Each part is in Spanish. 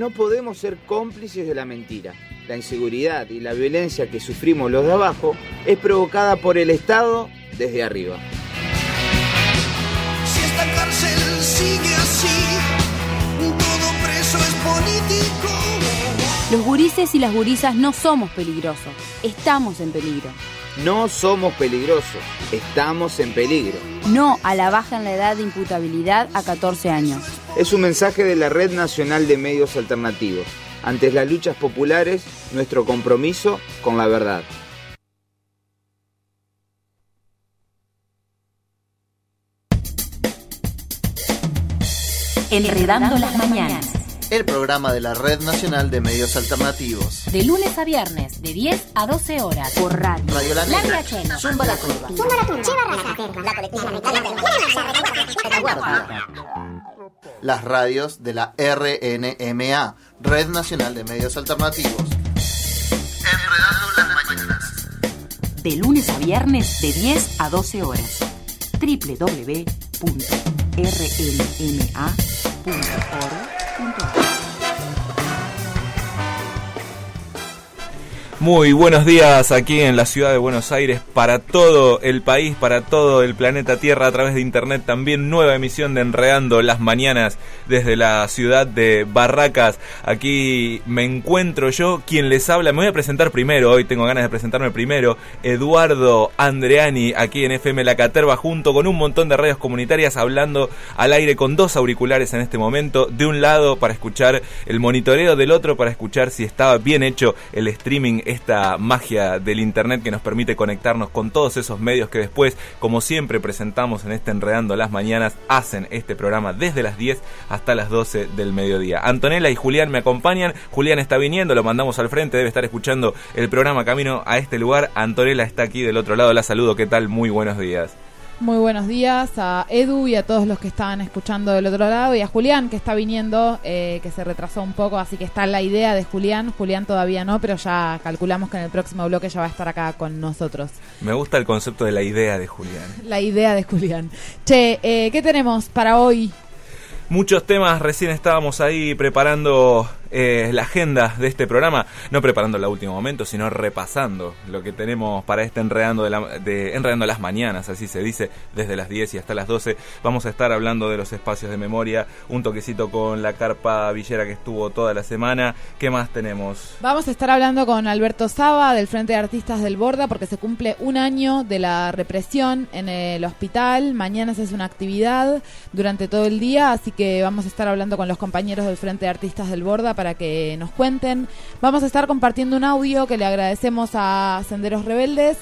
no podemos ser cómplices de la mentira. La inseguridad y la violencia que sufrimos los de abajo es provocada por el Estado desde arriba. Si esta cárcel sigue así, todo preso es político. Los gurises y las gurisas no somos peligrosos, estamos en peligro. No somos peligrosos, estamos en peligro. No a la baja en la edad de imputabilidad a 14 años. Es un mensaje de la Red Nacional de Medios Alternativos. Ante las luchas populares, nuestro compromiso con la verdad. Enredando las mañanas. El programa de la Red Nacional de Medios Alternativos. De lunes a viernes, de 10 a 12 horas. Por radio. Radio La Negra. La Cheno. Zumba la Curva. Las radios de la RNMA, Red Nacional de Medios Alternativos. Enredando las mañanas. De lunes a viernes, de 10 a 12 horas. www.rnma.org.ar. Muy buenos días aquí en la ciudad de Buenos Aires, para todo el país, para todo el planeta Tierra a través de internet. También nueva emisión de Enredando las Mañanas desde la ciudad de Barracas. Aquí me encuentro yo, quien les habla. Me voy a presentar primero, hoy tengo ganas de presentarme primero. Eduardo Andreani, aquí en FM La Caterva, junto con un montón de radios comunitarias, hablando al aire con dos auriculares en este momento. De un lado para escuchar el monitoreo, del otro para escuchar si estaba bien hecho el streaming, esta magia del internet que nos permite conectarnos con todos esos medios que después, como siempre presentamos en este Enredando las Mañanas, hacen este programa desde las 10 hasta las 12 del mediodía. Antonella y Julián me acompañan. Julián está viniendo, lo mandamos al frente, debe estar escuchando el programa camino a este lugar. Antonella está aquí del otro lado, la saludo. ¿Qué tal? Muy buenos días. Muy buenos días a Edu y a todos los que estaban escuchando del otro lado, y a Julián, que está viniendo, que se retrasó un poco, así que está la idea de Julián. Julián todavía no, pero ya calculamos que en el próximo bloque ya va a estar acá con nosotros. Me gusta el concepto de la idea de Julián. La idea de Julián. Che, ¿qué tenemos para hoy? Muchos temas. Recién estábamos ahí preparando la agenda de este programa, no preparando el último momento, sino repasando lo que tenemos para este Enredando las Mañanas, así se dice, desde las 10 y hasta las 12. Vamos a estar hablando de los espacios de memoria, un toquecito con la carpa villera que estuvo toda la semana. ¿Qué más tenemos? Vamos a estar hablando con Alberto Saba del Frente de Artistas del Borda, porque se cumple un año de la represión en el hospital. Mañana se hace una actividad durante todo el día, así que vamos a estar hablando con los compañeros del Frente de Artistas del Borda para que nos cuenten. Vamos a estar compartiendo un audio que le agradecemos a Senderos Rebeldes,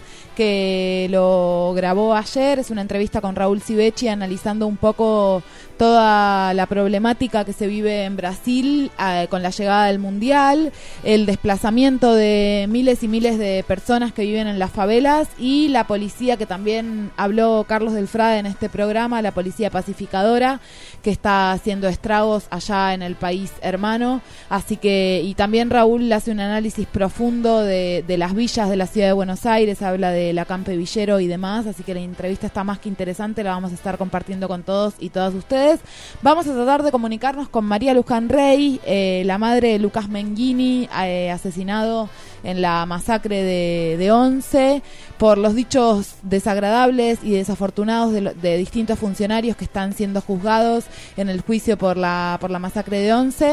que lo grabó ayer. Es una entrevista con Raúl Civechi analizando un poco toda la problemática que se vive en Brasil con la llegada del Mundial, el desplazamiento de miles y miles de personas que viven en las favelas, y la policía, que también habló Carlos del Frade en este programa, la policía pacificadora, que está haciendo estragos allá en el país hermano. Así que, y también Raúl hace un análisis profundo de las villas de la ciudad de Buenos Aires, habla del acampe villero y demás, así que la entrevista está más que interesante, la vamos a estar compartiendo con todos y todas ustedes. Vamos a tratar de comunicarnos con María Luján Rey, la madre de Lucas Menghini, asesinado en la masacre de Once, por los dichos desagradables y desafortunados de distintos funcionarios que están siendo juzgados en el juicio por la masacre de Once.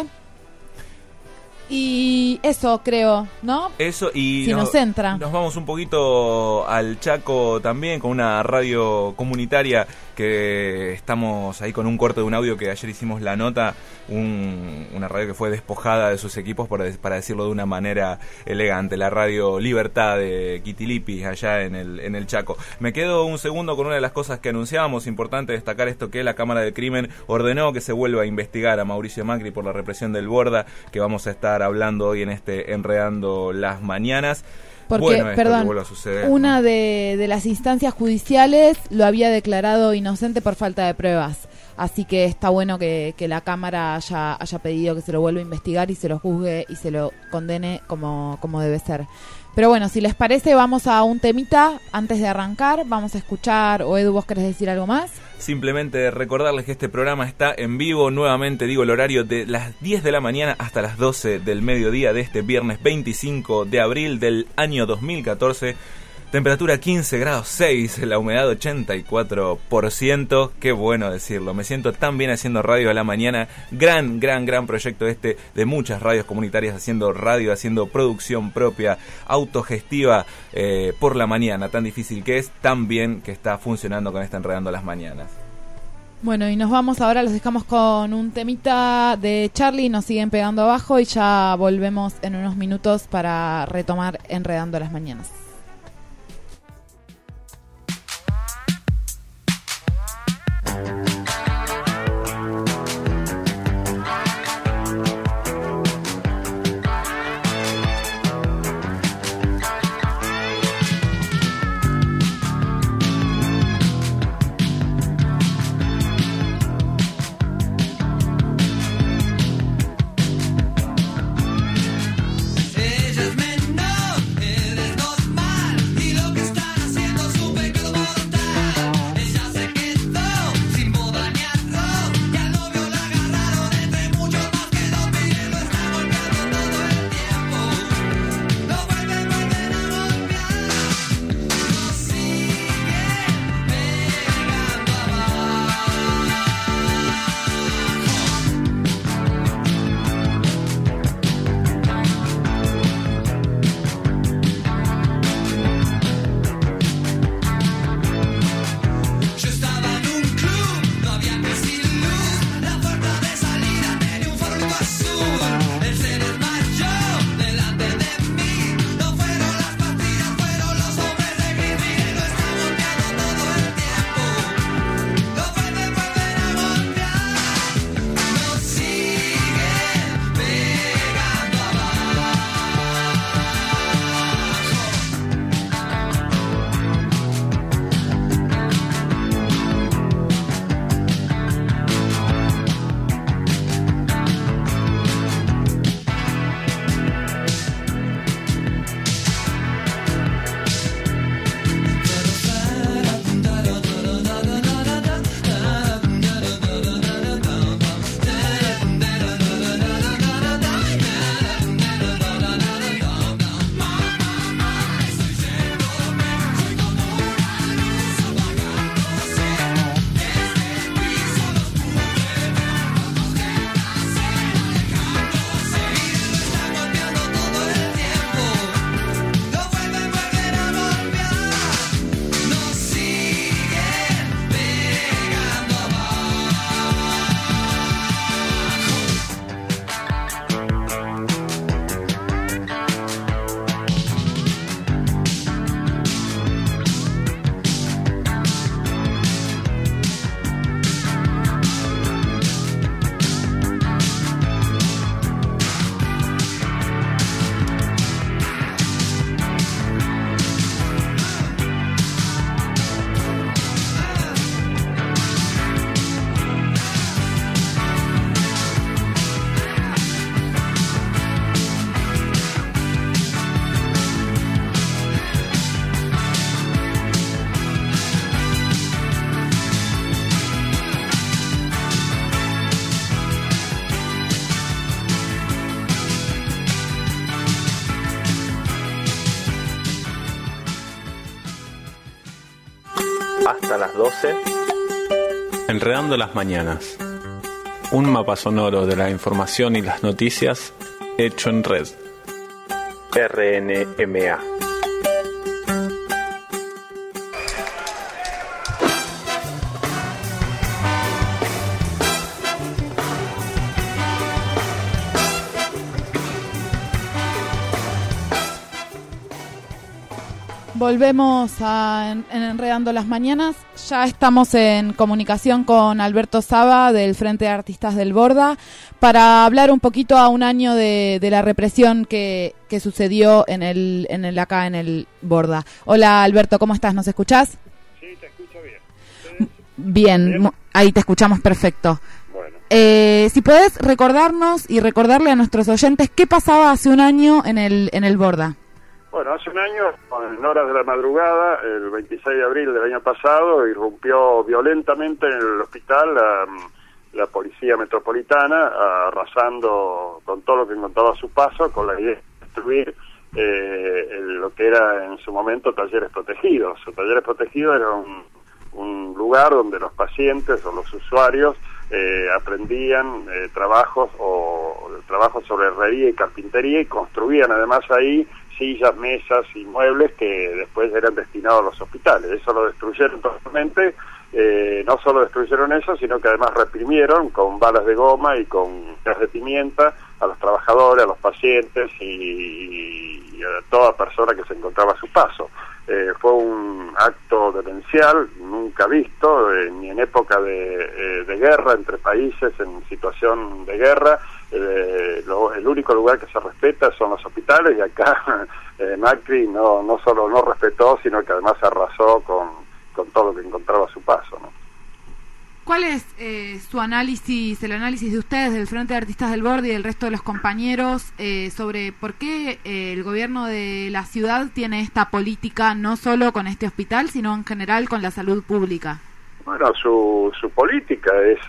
Y eso creo, ¿no? Eso, y si nos entra. Nos vamos un poquito al Chaco también, con una radio comunitaria que estamos ahí con un corte de un audio que ayer hicimos la nota, una radio que fue despojada de sus equipos, para decirlo de una manera elegante, la radio Libertad de Quitilipi, allá en el Chaco. Me quedo un segundo con una de las cosas que anunciábamos. Importante destacar esto, que la Cámara del Crimen ordenó que se vuelva a investigar a Mauricio Macri por la represión del Borda, que vamos a estar hablando hoy en este Enredando las Mañanas. Porque, bueno, perdón, una de las instancias judiciales lo había declarado inocente por falta de pruebas. Así que está bueno que la Cámara haya pedido que se lo vuelva a investigar y se lo juzgue y se lo condene como debe ser. Pero bueno, si les parece, vamos a un temita antes de arrancar. Vamos a escuchar, o Edu, ¿vos querés decir algo más? Simplemente recordarles que este programa está en vivo, nuevamente digo el horario de las 10 de la mañana hasta las 12 del mediodía de este viernes 25 de abril del año 2014. Temperatura 15 grados 6, la humedad 84%, qué bueno decirlo, me siento tan bien haciendo radio a la mañana, gran proyecto de muchas radios comunitarias haciendo radio, haciendo producción propia, autogestiva por la mañana, tan difícil que es, tan bien que está funcionando con esta Enredando las Mañanas. Bueno, y nos vamos ahora, los dejamos con un temita de Charlie, nos siguen pegando abajo y ya volvemos en unos minutos para retomar Enredando las Mañanas. Ella es menor, él es normal. hasta las 12. Enredando las mañanas. Un mapa sonoro de la información y las noticias hecho en red. RNMA. Volvemos en Enredando las Mañanas. Ya estamos en comunicación con Alberto Saba del Frente de Artistas del Borda para hablar un poquito a un año de la represión que sucedió acá en el Borda. Hola Alberto, ¿cómo estás? ¿Nos escuchás? Sí, te escucho bien. Bien, ahí te escuchamos perfecto. Bueno. Si podés recordarnos y recordarle a nuestros oyentes qué pasaba hace un año en el Borda. Bueno, hace un año, en horas de la madrugada, el 26 de abril del año pasado, irrumpió violentamente en el hospital la policía metropolitana, arrasando con todo lo que encontraba a su paso, con la idea de destruir lo que era en su momento talleres protegidos. Los talleres protegidos era un lugar donde los pacientes o los usuarios aprendían trabajos sobre herrería y carpintería, y construían además ahí sillas, mesas y muebles que después eran destinados a los hospitales. Eso lo destruyeron totalmente. No solo destruyeron eso, sino que además reprimieron con balas de goma y con gas de pimienta a los trabajadores, a los pacientes y a toda persona que se encontraba a su paso. Fue un acto demencial nunca visto, ni en época de guerra entre países, en situación de guerra. El único lugar que se respeta son los hospitales, y acá Macri no solo no respetó, sino que además arrasó con todo lo que encontraba a su paso, ¿no? ¿Cuál es su análisis, el análisis de ustedes, del Frente de Artistas del Borde y del resto de los compañeros, sobre por qué el gobierno de la ciudad tiene esta política, no solo con este hospital, sino en general con la salud pública? Bueno, su política es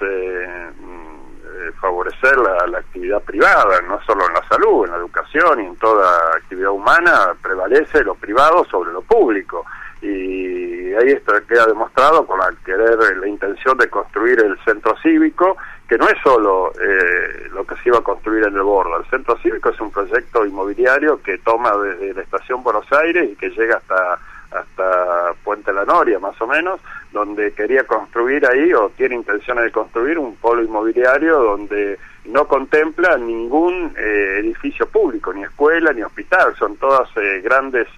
favorecer la actividad privada, no solo en la salud, en la educación y en toda actividad humana prevalece lo privado sobre lo público. Y ahí esto queda demostrado con la intención de construir el centro cívico, que no es solo lo que se iba a construir en el Borda. El centro cívico es un proyecto inmobiliario que toma desde la estación Buenos Aires y que llega hasta Puente La Noria, más o menos, donde quería construir ahí, o tiene intenciones de construir, un polo inmobiliario donde no contempla ningún edificio público, ni escuela, ni hospital. Son todas grandes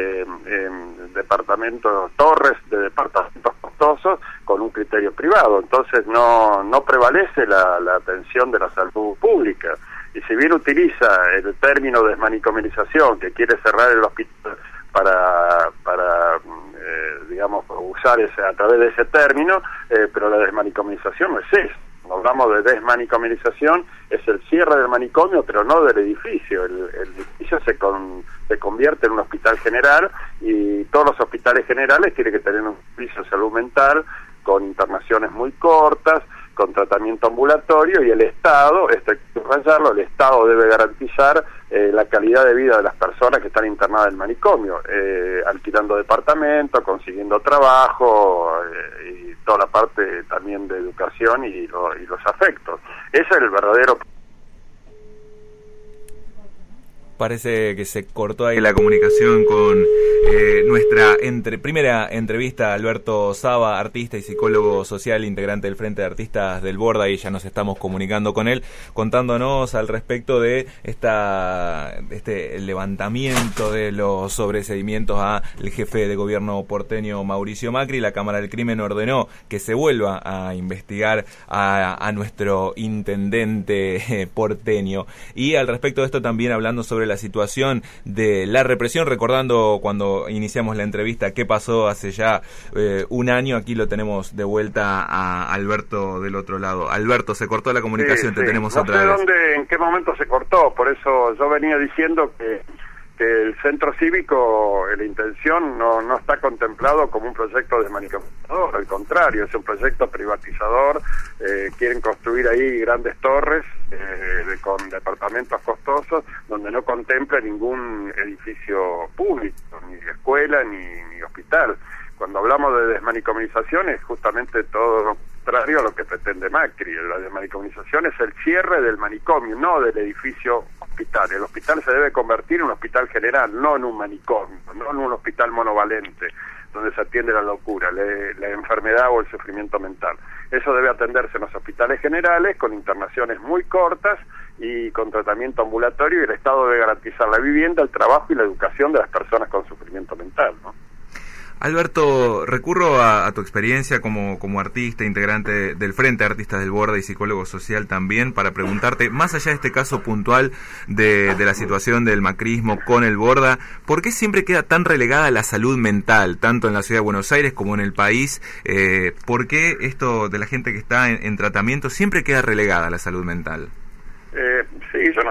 departamentos, torres de departamentos costosos con un criterio privado. Entonces no prevalece la atención de la salud pública. Y si bien utiliza el término desmanicomilización, que quiere cerrar el hospital para digamos, usar a través de ese término, pero la desmanicomilización no es eso. Cuando hablamos de desmanicomilización, es el cierre del manicomio, pero no del edificio. El edificio se convierte en un hospital general, y todos los hospitales generales tienen que tener un servicio de salud mental con internaciones muy cortas, con tratamiento ambulatorio, y el Estado, esto hay que subrayarlo, el Estado debe garantizar la calidad de vida de las personas que están internadas en el manicomio, alquilando departamentos, consiguiendo trabajo, y toda la parte también de educación y los afectos. Ese es el verdadero... Parece que se cortó ahí la comunicación con nuestra primera entrevista a Alberto Saba, artista y psicólogo social, integrante del Frente de Artistas del Borda, y ya nos estamos comunicando con él, contándonos al respecto de este levantamiento de los sobreseimientos al jefe de gobierno porteño Mauricio Macri. La Cámara del Crimen ordenó que se vuelva a investigar a nuestro intendente porteño. Y al respecto de esto también hablando sobre la situación de la represión, recordando cuando iniciamos la entrevista qué pasó hace ya un año. Aquí lo tenemos de vuelta a Alberto del otro lado. Alberto, se cortó la comunicación, te tenemos otra vez. No sé en qué momento se cortó, por eso yo venía diciendo que el centro cívico, la intención no está contemplado como un proyecto desmanicomizador, al contrario, es un proyecto privatizador. Quieren construir ahí grandes torres con departamentos costosos donde no contempla ningún edificio público, ni escuela ni hospital. Cuando hablamos de desmanicomización es justamente todo lo contrario a lo que pretende Macri. La desmanicomización es el cierre del manicomio, no del edificio hospital. El hospital se debe convertir en un hospital general, no en un manicomio, no en un hospital monovalente donde se atiende la locura, la enfermedad o el sufrimiento mental. Eso debe atenderse en los hospitales generales, con internaciones muy cortas y con tratamiento ambulatorio, y el Estado debe garantizar la vivienda, el trabajo y la educación de las personas con sufrimiento mental, ¿no? Alberto, recurro a tu experiencia como artista, integrante del Frente de Artistas del Borda y psicólogo social también, para preguntarte, más allá de este caso puntual de la situación del macrismo con el Borda, ¿por qué siempre queda tan relegada la salud mental, tanto en la ciudad de Buenos Aires como en el país? ¿Por qué esto de la gente que está en tratamiento siempre queda relegada a la salud mental? Sí, yo no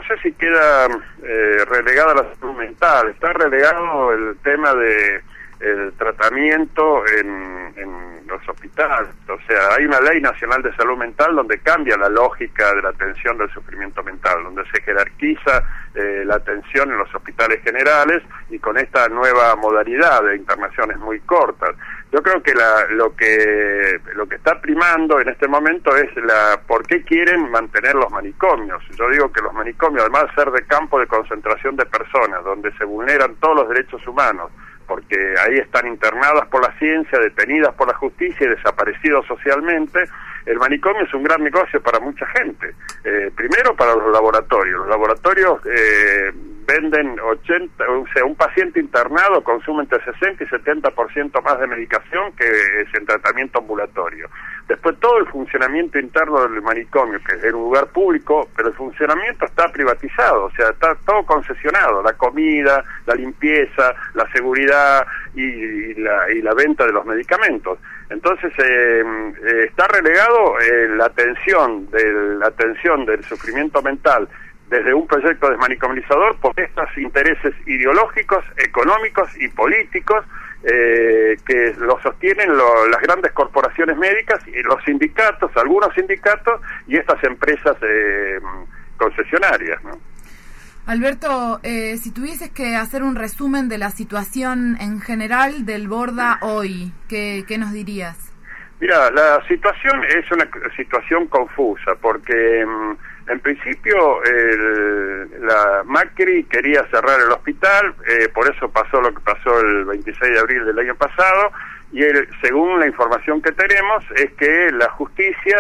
sé si queda relegada la salud mental, está relegado el tema de el tratamiento en los hospitales. O sea, hay una ley nacional de salud mental donde cambia la lógica de la atención del sufrimiento mental, donde se jerarquiza la atención en los hospitales generales y con esta nueva modalidad de internaciones muy cortas. Yo creo que lo que está primando en este momento es por qué quieren mantener los manicomios. Yo digo que los manicomios, además de ser de campo de concentración de personas, donde se vulneran todos los derechos humanos, porque ahí están internadas por la ciencia, detenidas por la justicia y desaparecidos socialmente, el manicomio es un gran negocio para mucha gente. Primero para los laboratorios. Los laboratorios venden un paciente internado consume entre 60 y 70% más de medicación que es en tratamiento ambulatorio. Después todo el funcionamiento interno del manicomio, que es un lugar público, pero el funcionamiento está privatizado, o sea, está todo concesionado, la comida, la limpieza, la seguridad y la venta de los medicamentos. Entonces está relegado la atención del sufrimiento mental desde un proyecto desmanicomizador por estos intereses ideológicos, económicos y políticos que lo sostienen las grandes corporaciones médicas y los sindicatos, algunos sindicatos y estas empresas concesionarias, ¿no? Alberto, si tuvieses que hacer un resumen de la situación en general del Borda hoy, ¿qué nos dirías? Mira, la situación es una situación confusa, porque en principio la Macri quería cerrar el hospital, por eso pasó lo que pasó el 26 de abril del año pasado, y según la información que tenemos es que la justicia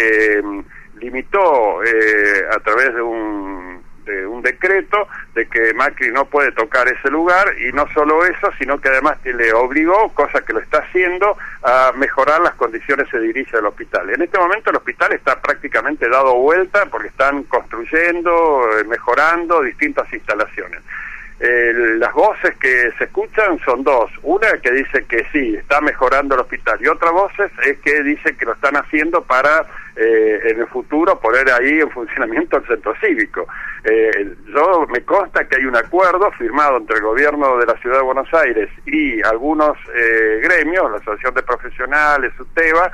limitó a través de un decreto de que Macri no puede tocar ese lugar, y no solo eso, sino que además le obligó, cosa que lo está haciendo, a mejorar las condiciones edilicias del hospital. En este momento el hospital está prácticamente dado vuelta porque están construyendo, mejorando distintas instalaciones. Las voces que se escuchan son dos. Una que dice que sí, está mejorando el hospital, y otra voz es que dice que lo están haciendo para en el futuro poner ahí en funcionamiento el centro cívico. Me consta que hay un acuerdo firmado entre el gobierno de la Ciudad de Buenos Aires y algunos gremios, la Asociación de Profesionales, UTEBA,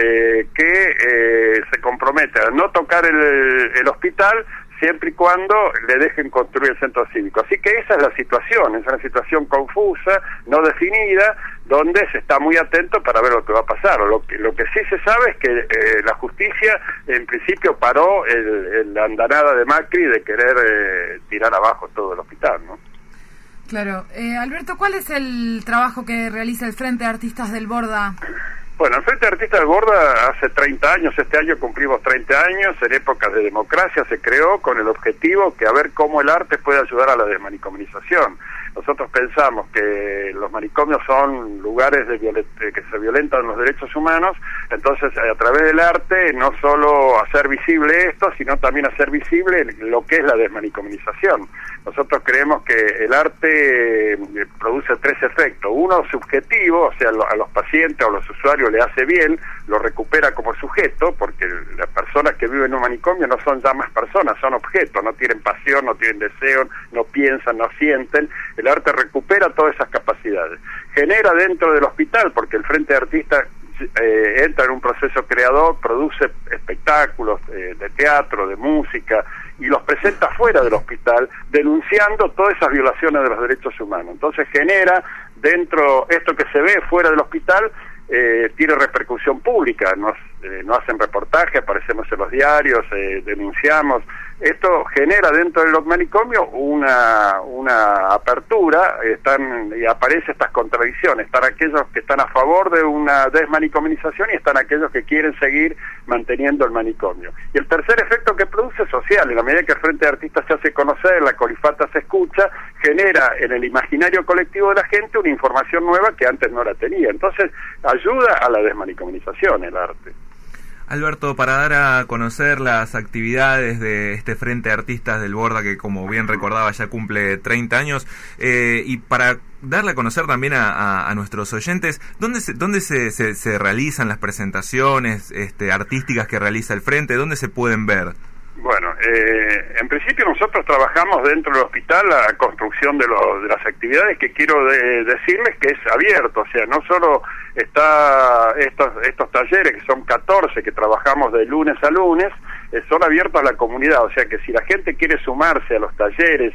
que se compromete a no tocar el hospital siempre y cuando le dejen construir el centro cívico. Así que esa es la situación, es una situación confusa, no definida, donde se está muy atento para ver lo que va a pasar. Lo que sí se sabe es que la justicia en principio paró la andanada de Macri de querer tirar abajo todo el hospital, ¿no? Claro. Alberto, ¿cuál es el trabajo que realiza el Frente de Artistas del Borda? Bueno, el Frente de Artistas del Borda hace 30 años, este año cumplimos 30 años, en épocas de democracia se creó con el objetivo que a ver cómo el arte puede ayudar a la desmanicomización. Nosotros pensamos que los manicomios son lugares que se violentan los derechos humanos, entonces a través del arte no solo hacer visible esto, sino también hacer visible lo que es la desmanicomización. Nosotros creemos que el arte produce tres efectos. Uno, subjetivo, o sea, a los pacientes o a los usuarios le hace bien, lo recupera como sujeto, porque las personas que viven en un manicomio no son ya más personas, son objetos, no tienen pasión, no tienen deseo, no piensan, no sienten. El arte recupera todas esas capacidades. Genera dentro del hospital, porque el Frente de Artistas entra en un proceso creador, produce espectáculos de teatro, de música, y los presenta fuera del hospital, denunciando todas esas violaciones de los derechos humanos. Entonces genera dentro, esto que se ve fuera del hospital, tiene repercusión pública, nos hacen reportajes, aparecemos en los diarios, denunciamos. Esto genera dentro del manicomio una apertura, y aparecen estas contradicciones. Están aquellos que están a favor de una desmanicomización y están aquellos que quieren seguir manteniendo el manicomio. Y el tercer efecto que produce es social. En la medida que el Frente de Artistas se hace conocer, la colifata se escucha, genera en el imaginario colectivo de la gente una información nueva que antes no la tenía. Entonces ayuda a la desmanicomización el arte. Alberto, para dar a conocer las actividades de este Frente de Artistas del Borda, que como bien recordaba ya cumple 30 años, y para darle a conocer también a nuestros oyentes, ¿dónde se realizan las presentaciones artísticas que realiza el Frente? ¿Dónde se pueden ver? Bueno, en principio nosotros trabajamos dentro del hospital la construcción de las actividades, que quiero decirles que es abierto, o sea, no solo está estos talleres, que son 14, que trabajamos de lunes a lunes, son abiertos a la comunidad, o sea que si la gente quiere sumarse a los talleres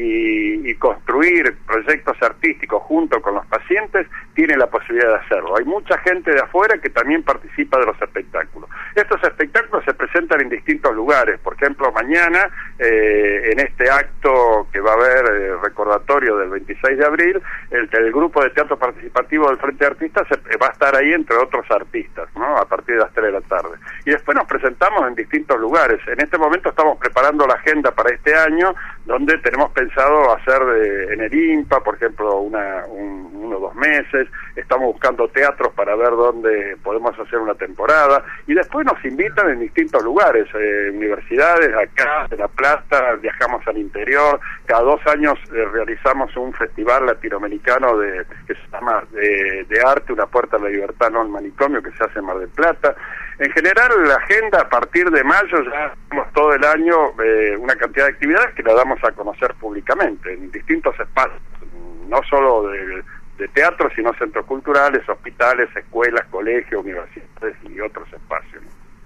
y construir proyectos artísticos junto con los pacientes, tiene la posibilidad de hacerlo. Hay mucha gente de afuera que también participa de los espectáculos. Estos espectáculos se presentan en distintos lugares. Por ejemplo, mañana, en este acto que va a haber recordatorio del 26 de abril, el grupo de teatro participativo del Frente de Artistas va a estar ahí entre otros artistas, ¿no? A partir de las 3 de la tarde. Y después nos presentamos en distintos lugares. En este momento estamos preparando la agenda para este año, donde tenemos pensado hacer en el INPA, por ejemplo, uno o 2 meses. Estamos buscando teatros para ver dónde podemos hacer una temporada, y después nos invitan en distintos lugares, universidades, acá en La Plata, viajamos al interior. Cada 2 años realizamos un festival latinoamericano que se llama de arte, Una Puerta a la Libertad, no al Manicomio, que se hace en Mar del Plata. En general, la agenda a partir de mayo ya tenemos todo el año una cantidad de actividades que la damos a conocer públicamente en distintos espacios, no solo de teatro, sino centros culturales, hospitales, escuelas, colegios, universidades y otros espacios.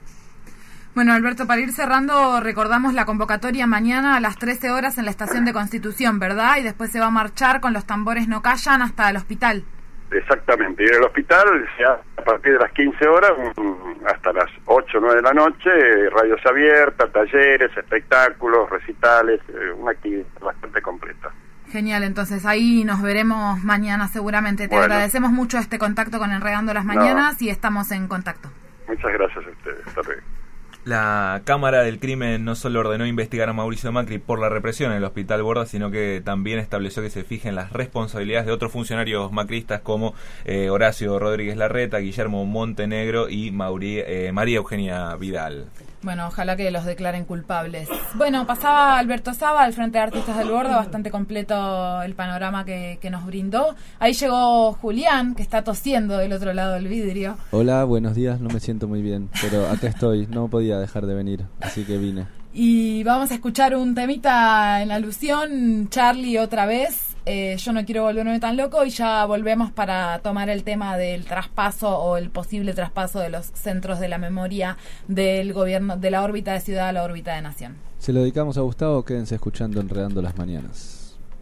Bueno, Alberto, para ir cerrando, recordamos la convocatoria mañana a las 13 horas en la Estación de Constitución, ¿verdad? Y después se va a marchar con Los Tambores No Callan hasta el hospital. Exactamente, y en el hospital a partir de las 15 horas hasta las 8 o 9 de la noche, radios abiertas, talleres, espectáculos, recitales, una actividad bastante completa. Genial, entonces ahí nos veremos mañana seguramente. Te agradecemos mucho este contacto con Enredando las Mañanas y estamos en contacto. Muchas gracias a ustedes. Hasta luego. La Cámara del Crimen no solo ordenó investigar a Mauricio Macri por la represión en el Hospital Borda, sino que también estableció que se fijen las responsabilidades de otros funcionarios macristas como Horacio Rodríguez Larreta, Guillermo Montenegro y María Eugenia Vidal. Bueno, ojalá que los declaren culpables. Bueno, pasaba Alberto Saba del Frente de Artistas del Borda, bastante completo el panorama que nos brindó. Ahí llegó Julián, que está tosiendo del otro lado del vidrio. Hola, buenos días, no me siento muy bien, pero acá estoy, no podía dejar de venir, así que vine. Y vamos a escuchar un temita en alusión, Charlie otra vez. Yo no quiero volverme tan loco, y ya volvemos para tomar el tema del traspaso o el posible traspaso de los centros de la memoria del gobierno, de la órbita de ciudad a la órbita de nación. Se lo dedicamos a Gustavo, quédense escuchando Enredando las Mañanas.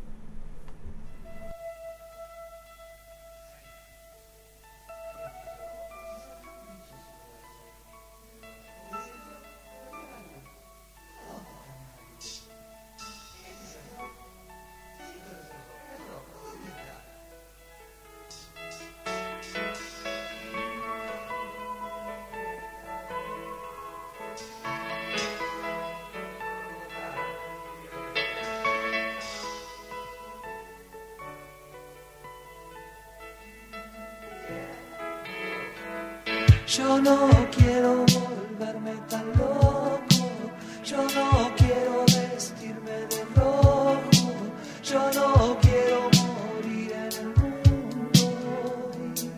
Yo no quiero volverme tan loco, yo no quiero vestirme de rojo, yo no quiero morir en el mundo hoy.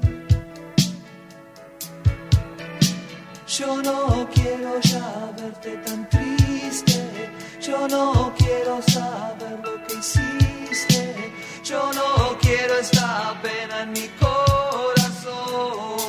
Yo no quiero ya verte tan triste, yo no quiero saber lo que hiciste, yo no quiero esta pena en mi corazón.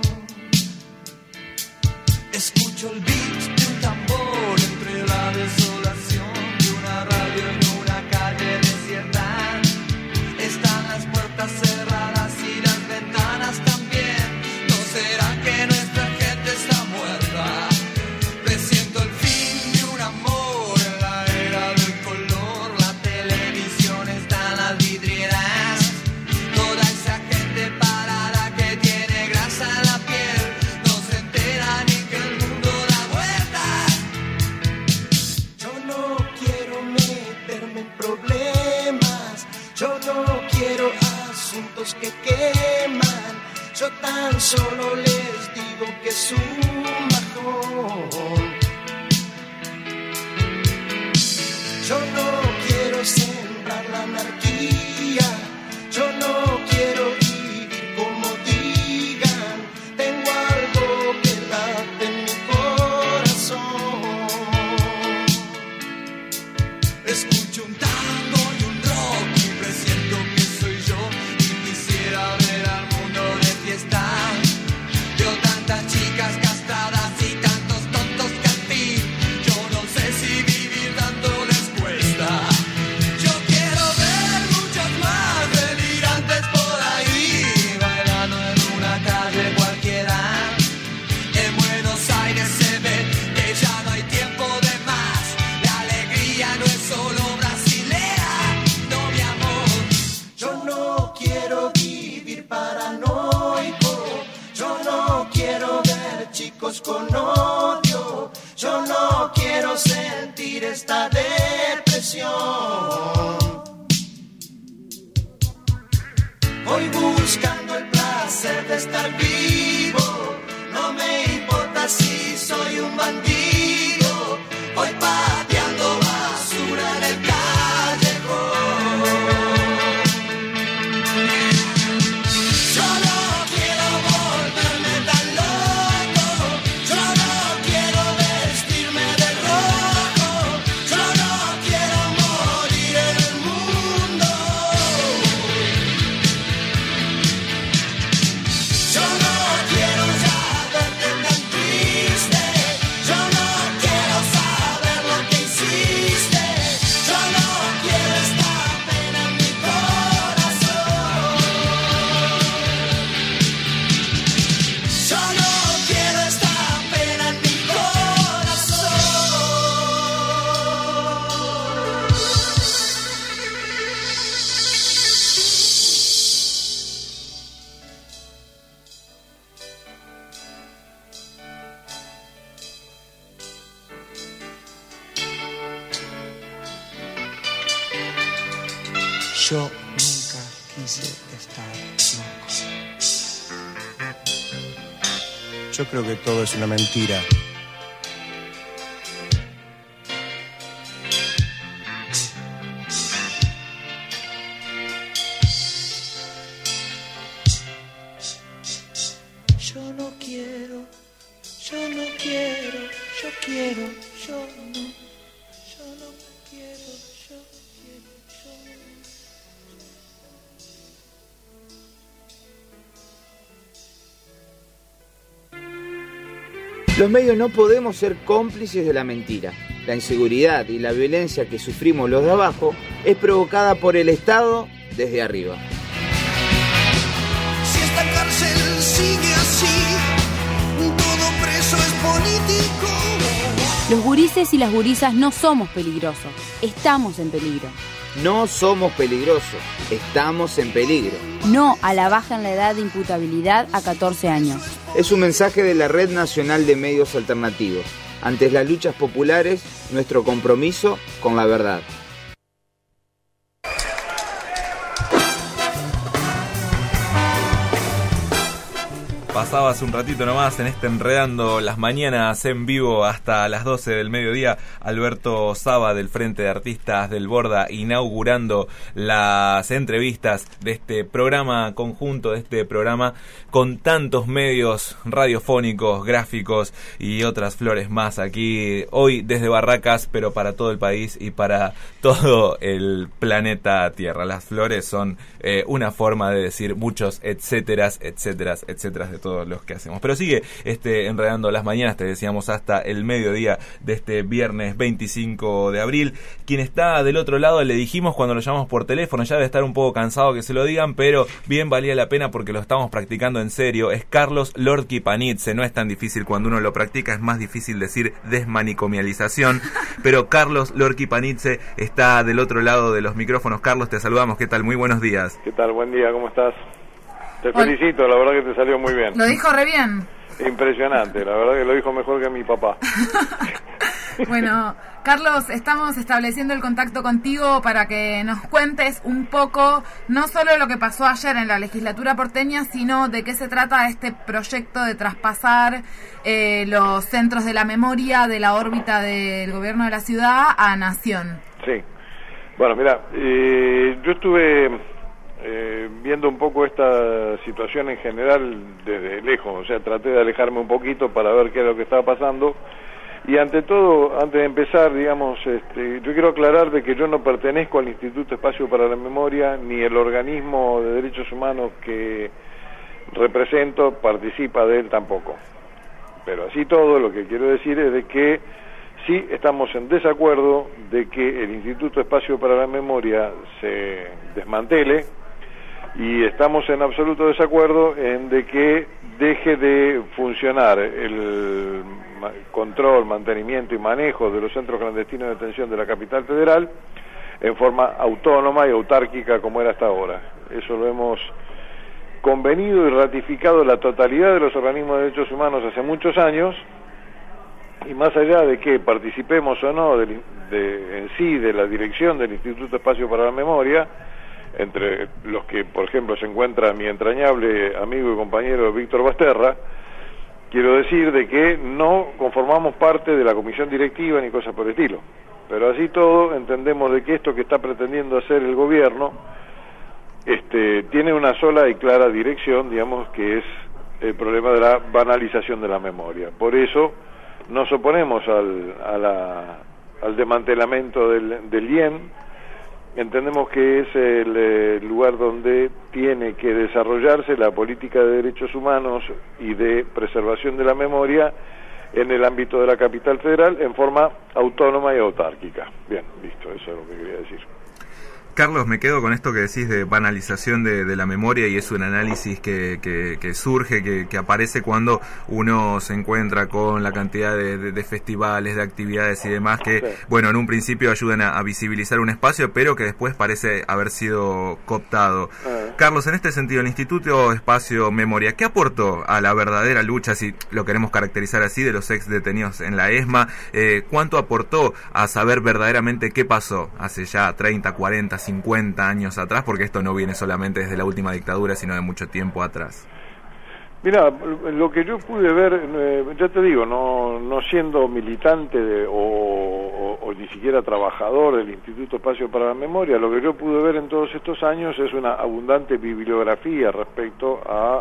Escucho el beat de un tambor entre la desolación de una radio en una calle desierta. Están las puertas cerradas y las ventanas también. ¿No será que nuestra gente está muerta? Presiento el fin de un amor en la era del color. La televisión está en las vidrieras. Toda esa gente parada que tiene grasa en la piel no se entera ni que el mundo da vueltas. Yo no quiero meterme en problemas, yo no quiero asuntos que queman, yo tan solo les digo que es un bajón. Yo no quiero sembrar la anarquía, yo no quiero vivir como digan, tengo algo que late en mi corazón. Voy buscando el placer de estar vivo. No me importa si soy un bandido. Voy pateando basura en el callejón. Yo no quiero volverme tan loco. Yo no quiero vestirme de rojo. Yo no quiero morir en el mundo. Yo no quiero ya verte tan triste. Yo no quiero saber lo que hiciste. Yo no quiero esta pena en mi corazón. Yo no quiero esta pena en mi corazón. Yo nunca quise estar loco. Yo creo que todo es una mentira. Yo no quiero, yo no quiero, yo quiero, yo no quiero, yo quiero, yo no. Los medios no podemos ser cómplices de la mentira. La inseguridad y la violencia que sufrimos los de abajo es provocada por el Estado desde arriba. Si esta cárcel sigue así, todo preso es político. Los gurises y las gurisas no somos peligrosos, estamos en peligro. No somos peligrosos, estamos en peligro. No a la baja en la edad de imputabilidad a 14 años. Es un mensaje de la Red Nacional de Medios Alternativos. Ante las luchas populares, nuestro compromiso con la verdad. Pasaba hace un ratito nomás en este Enredando las Mañanas en vivo hasta las 12 del mediodía, Alberto Saba del Frente de Artistas del Borda inaugurando las entrevistas de este programa conjunto, de este programa con tantos medios radiofónicos, gráficos y otras flores más aquí hoy desde Barracas, pero para todo el país y para todo el planeta Tierra. Las flores son una forma de decir muchos etcéteras, etcéteras, etcéteras de todos los que hacemos. Pero sigue Enredando las Mañanas, te decíamos, hasta el mediodía de este viernes 25 de abril. Quien está del otro lado, le dijimos cuando lo llamamos por teléfono, ya debe estar un poco cansado que se lo digan, pero bien valía la pena porque lo estamos practicando en serio. Es Carlos Lorqui Panizze. No es tan difícil cuando uno lo practica, es más difícil decir desmanicomialización, pero Carlos Lorqui Panizze está del otro lado de los micrófonos. Carlos, te saludamos. ¿Qué tal? Muy buenos días. ¿Qué tal? Buen día, ¿cómo estás? Te felicito, la verdad que te salió muy bien. Lo dijo re bien. Impresionante, la verdad que lo dijo mejor que mi papá. Bueno, Carlos, estamos estableciendo el contacto contigo para que nos cuentes un poco, no solo lo que pasó ayer en la legislatura porteña, sino de qué se trata este proyecto de traspasar los centros de la memoria de la órbita del gobierno de la ciudad a Nación. Sí. Bueno, mira, yo estuve viendo un poco esta situación en general desde lejos, o sea, traté de alejarme un poquito para ver qué es lo que estaba pasando. Y ante todo, antes de empezar, digamos, yo quiero aclarar de que yo no pertenezco al Instituto Espacio para la Memoria, ni el organismo de derechos humanos que represento participa de él tampoco. Pero así todo, lo que quiero decir es de que sí estamos en desacuerdo de que el Instituto Espacio para la Memoria se desmantele, y estamos en absoluto desacuerdo en de que deje de funcionar el control, mantenimiento y manejo de los centros clandestinos de detención de la capital federal en forma autónoma y autárquica como era hasta ahora. Eso lo hemos convenido y ratificado la totalidad de los organismos de derechos humanos hace muchos años, y más allá de que participemos o no en sí de la dirección del Instituto Espacio para la Memoria, entre los que, por ejemplo, se encuentra mi entrañable amigo y compañero Víctor Basterra, quiero decir de que no conformamos parte de la comisión directiva ni cosas por el estilo. Pero así todo, entendemos de que esto que está pretendiendo hacer el gobierno tiene una sola y clara dirección, digamos, que es el problema de la banalización de la memoria. Por eso nos oponemos al desmantelamiento del IEM. Entendemos que es el lugar donde tiene que desarrollarse la política de derechos humanos y de preservación de la memoria en el ámbito de la capital federal en forma autónoma y autárquica. Bien, listo, eso es lo que quería decir. Carlos, me quedo con esto que decís de banalización de la memoria, y es un análisis que surge, que aparece cuando uno se encuentra con la cantidad de festivales, de actividades y demás que, sí, bueno, en un principio ayudan a visibilizar un espacio, pero que después parece haber sido cooptado. Carlos, en este sentido, el Instituto Espacio Memoria, ¿qué aportó a la verdadera lucha, si lo queremos caracterizar así, de los ex detenidos en la ESMA? ¿Cuánto aportó a saber verdaderamente qué pasó hace ya 30, 40, 50 años atrás? Porque esto no viene solamente desde la última dictadura, sino de mucho tiempo atrás. Mira, lo que yo pude ver, ya te digo, no siendo militante o ni siquiera trabajador del Instituto Espacio para la Memoria, lo que yo pude ver en todos estos años es una abundante bibliografía respecto a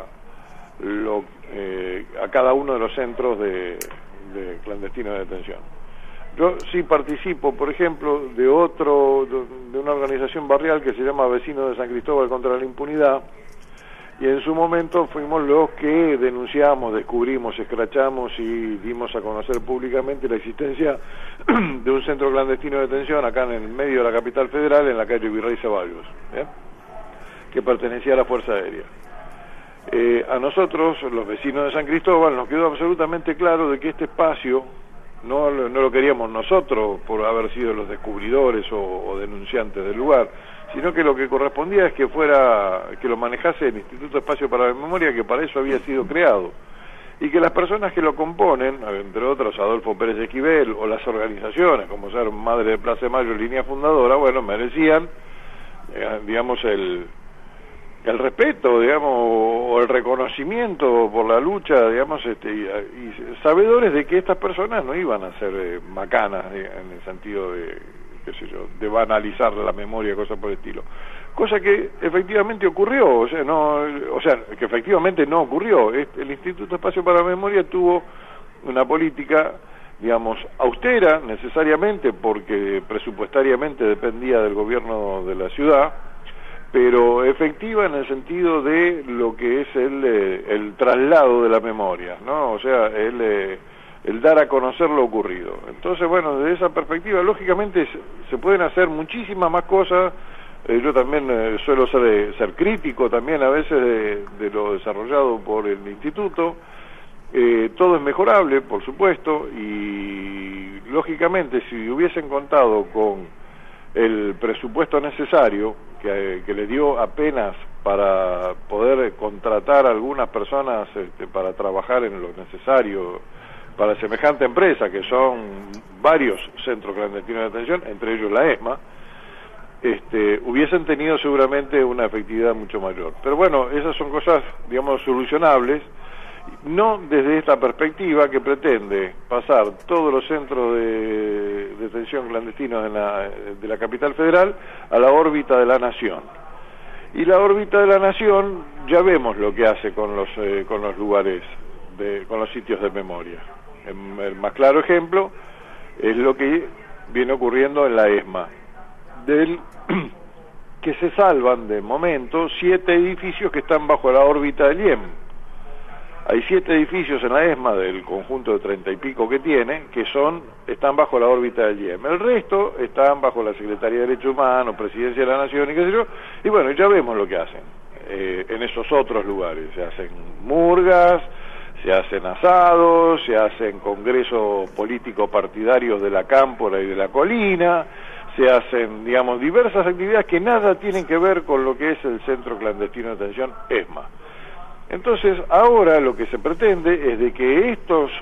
cada uno de los centros de clandestinos de detención. Yo sí participo, por ejemplo, de una organización barrial que se llama Vecinos de San Cristóbal contra la Impunidad, y en su momento fuimos los que denunciamos, descubrimos, escrachamos y dimos a conocer públicamente la existencia de un centro clandestino de detención acá en el medio de la capital federal, en la calle Virrey Ceballos, que pertenecía a la Fuerza Aérea. A nosotros, los vecinos de San Cristóbal, nos quedó absolutamente claro de que este espacio no lo queríamos nosotros por haber sido los descubridores o denunciantes del lugar, sino que lo que correspondía es que lo manejase el Instituto Espacio para la Memoria, que para eso había sido creado, y que las personas que lo componen, entre otros Adolfo Pérez Esquivel, o las organizaciones como ser Madre de Plaza de Mayo, línea fundadora, bueno, merecían, digamos, el respeto, digamos, o el reconocimiento por la lucha, digamos, y sabedores de que estas personas no iban a ser macanas, en el sentido de, qué sé yo, de banalizar la memoria, cosas por el estilo. Cosa que efectivamente ocurrió, que efectivamente no ocurrió. El Instituto Espacio para la Memoria tuvo una política, digamos, austera, necesariamente, porque presupuestariamente dependía del gobierno de la ciudad, pero efectiva en el sentido de lo que es el traslado de la memoria, ¿no? O sea, el dar a conocer lo ocurrido. Entonces, bueno, desde esa perspectiva, lógicamente se pueden hacer muchísimas más cosas. Yo también suelo ser crítico también a veces de lo desarrollado por el instituto. Todo es mejorable, por supuesto, y lógicamente si hubiesen contado con el presupuesto necesario que le dio apenas para poder contratar a algunas personas para trabajar en lo necesario para semejante empresa, que son varios centros clandestinos de detención, entre ellos la ESMA, hubiesen tenido seguramente una efectividad mucho mayor. Pero bueno, esas son cosas, digamos, solucionables, no desde esta perspectiva que pretende pasar todos los centros de detención clandestinos de la capital federal a la órbita de la nación. Y la órbita de la nación ya vemos lo que hace con los lugares, con los sitios de memoria. El más claro ejemplo es lo que viene ocurriendo en la ESMA, que se salvan de momento 7 edificios que están bajo la órbita del IEM. Hay 7 edificios en la ESMA del conjunto de 30 y pico que tiene, que están bajo la órbita del IEM. El resto están bajo la Secretaría de Derechos Humanos, Presidencia de la Nación y qué sé yo. Y bueno, ya vemos lo que hacen en esos otros lugares. Se hacen murgas, se hacen asados, se hacen congresos políticos partidarios de la Cámpora y de la Colina, se hacen, digamos, diversas actividades que nada tienen que ver con lo que es el Centro Clandestino de Detención ESMA. Entonces, ahora lo que se pretende es de que estos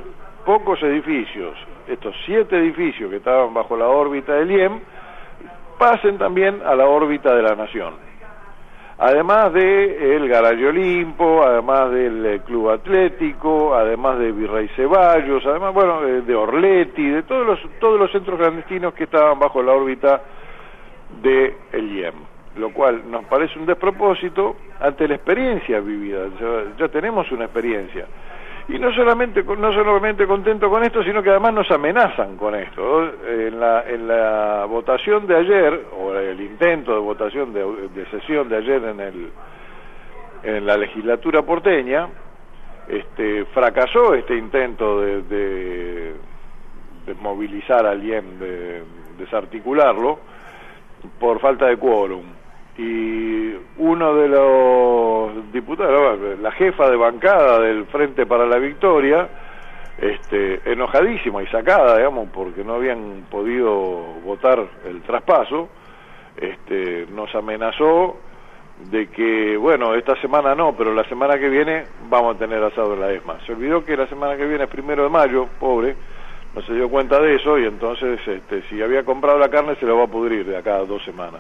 pocos edificios, estos 7 edificios que estaban bajo la órbita del IEM, pasen también a la órbita de la Nación. Además de el Garayo Olimpo, además del Club Atlético, además de Virrey Ceballos, además, bueno, de Orleti, de todos los centros clandestinos que estaban bajo la órbita del IEM, lo cual nos parece un despropósito ante la experiencia vivida. Ya tenemos una experiencia. Y no solamente contento con esto, sino que además nos amenazan con esto. En la votación de ayer, o el intento de votación de sesión de ayer en la legislatura porteña, fracasó este intento de movilizar al IEM, de desarticularlo, por falta de quórum. Y uno de los diputados, la jefa de bancada del Frente para la Victoria, enojadísima y sacada, digamos, porque no habían podido votar el traspaso, nos amenazó de que, bueno, esta semana no, pero la semana que viene vamos a tener asado en la ESMA. Se olvidó que la semana que viene es 1 de mayo, pobre, no se dio cuenta de eso, y entonces si había comprado la carne se lo va a pudrir de acá a 2 semanas.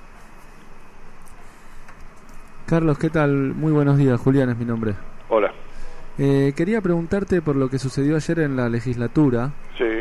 Carlos, ¿qué tal? Muy buenos días, Julián es mi nombre. Hola. Quería preguntarte por lo que sucedió ayer en la legislatura. Sí.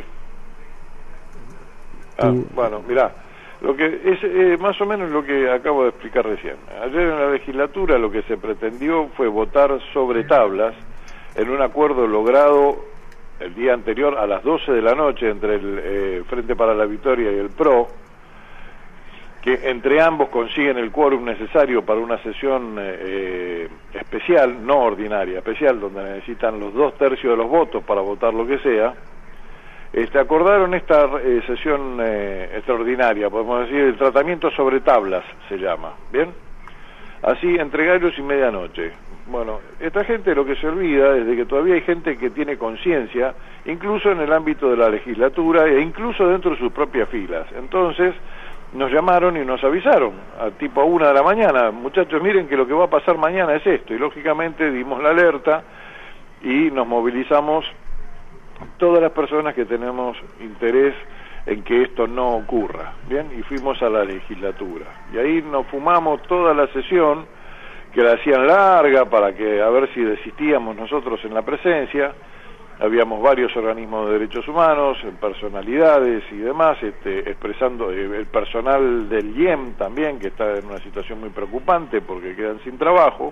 Bueno, mirá, lo que es más o menos lo que acabo de explicar recién. Ayer en la legislatura lo que se pretendió fue votar sobre tablas en un acuerdo logrado el día anterior a las 12 de la noche entre el Frente para la Victoria y el PRO, que entre ambos consiguen el quórum necesario para una sesión especial, no ordinaria, especial, donde necesitan los 2/3 de los votos para votar lo que sea. Acordaron esta sesión extraordinaria, podemos decir, el tratamiento sobre tablas se llama, ¿bien? Así, entre gallos y medianoche. Bueno, esta gente lo que se olvida es de que todavía hay gente que tiene conciencia, incluso en el ámbito de la legislatura e incluso dentro de sus propias filas. Entonces, nos llamaron y nos avisaron, tipo a 1 de la mañana, muchachos, miren que lo que va a pasar mañana es esto, y lógicamente dimos la alerta y nos movilizamos todas las personas que tenemos interés en que esto no ocurra, ¿bien? Y fuimos a la legislatura, y ahí nos fumamos toda la sesión, que la hacían larga para que a ver si desistíamos nosotros en la presencia. Habíamos varios organismos de derechos humanos, personalidades y demás, expresando el personal del IEM también, que está en una situación muy preocupante porque quedan sin trabajo.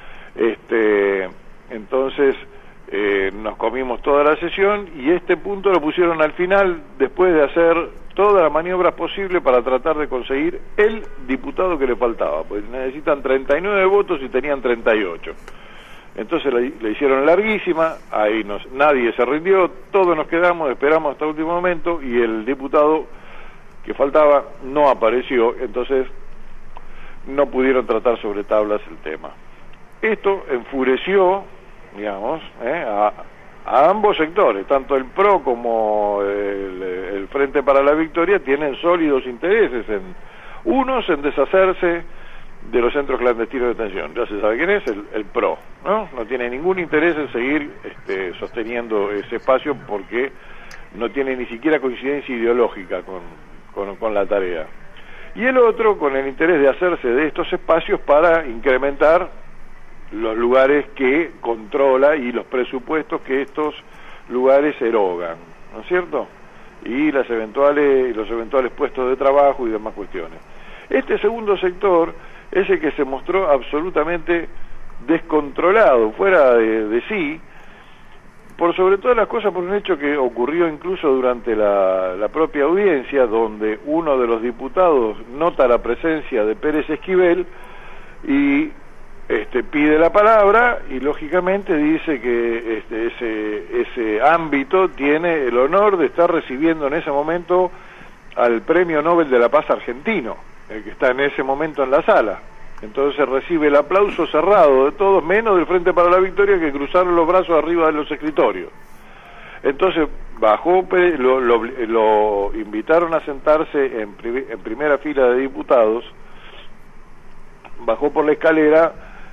Entonces nos comimos toda la sesión y este punto lo pusieron al final después de hacer todas las maniobras posibles para tratar de conseguir el diputado que le faltaba, pues necesitan 39 votos y tenían 38. Entonces le hicieron larguísima, ahí nadie se rindió, todos nos quedamos, esperamos hasta el último momento y el diputado que faltaba no apareció, entonces no pudieron tratar sobre tablas el tema. Esto enfureció, digamos, a ambos sectores, tanto el PRO como el Frente para la Victoria tienen sólidos intereses, unos en deshacerse de los centros clandestinos de detención. Ya se sabe quién es, el PRO, ¿no? No tiene ningún interés en seguir sosteniendo ese espacio porque no tiene ni siquiera coincidencia ideológica con la tarea. Y el otro con el interés de hacerse de estos espacios para incrementar los lugares que controla y los presupuestos que estos lugares erogan, ¿no es cierto? Y los eventuales puestos de trabajo y demás cuestiones. Este segundo sector es el que se mostró absolutamente descontrolado, fuera de sí, por sobre todas las cosas por un hecho que ocurrió incluso durante la propia audiencia, donde uno de los diputados nota la presencia de Pérez Esquivel y pide la palabra y lógicamente dice que ese ámbito tiene el honor de estar recibiendo en ese momento al Premio Nobel de la Paz argentino, el que está en ese momento en la sala. Entonces recibe el aplauso cerrado de todos, menos del Frente para la Victoria, que cruzaron los brazos arriba de los escritorios. Entonces bajó, lo invitaron a sentarse en primera fila de diputados, bajó por la escalera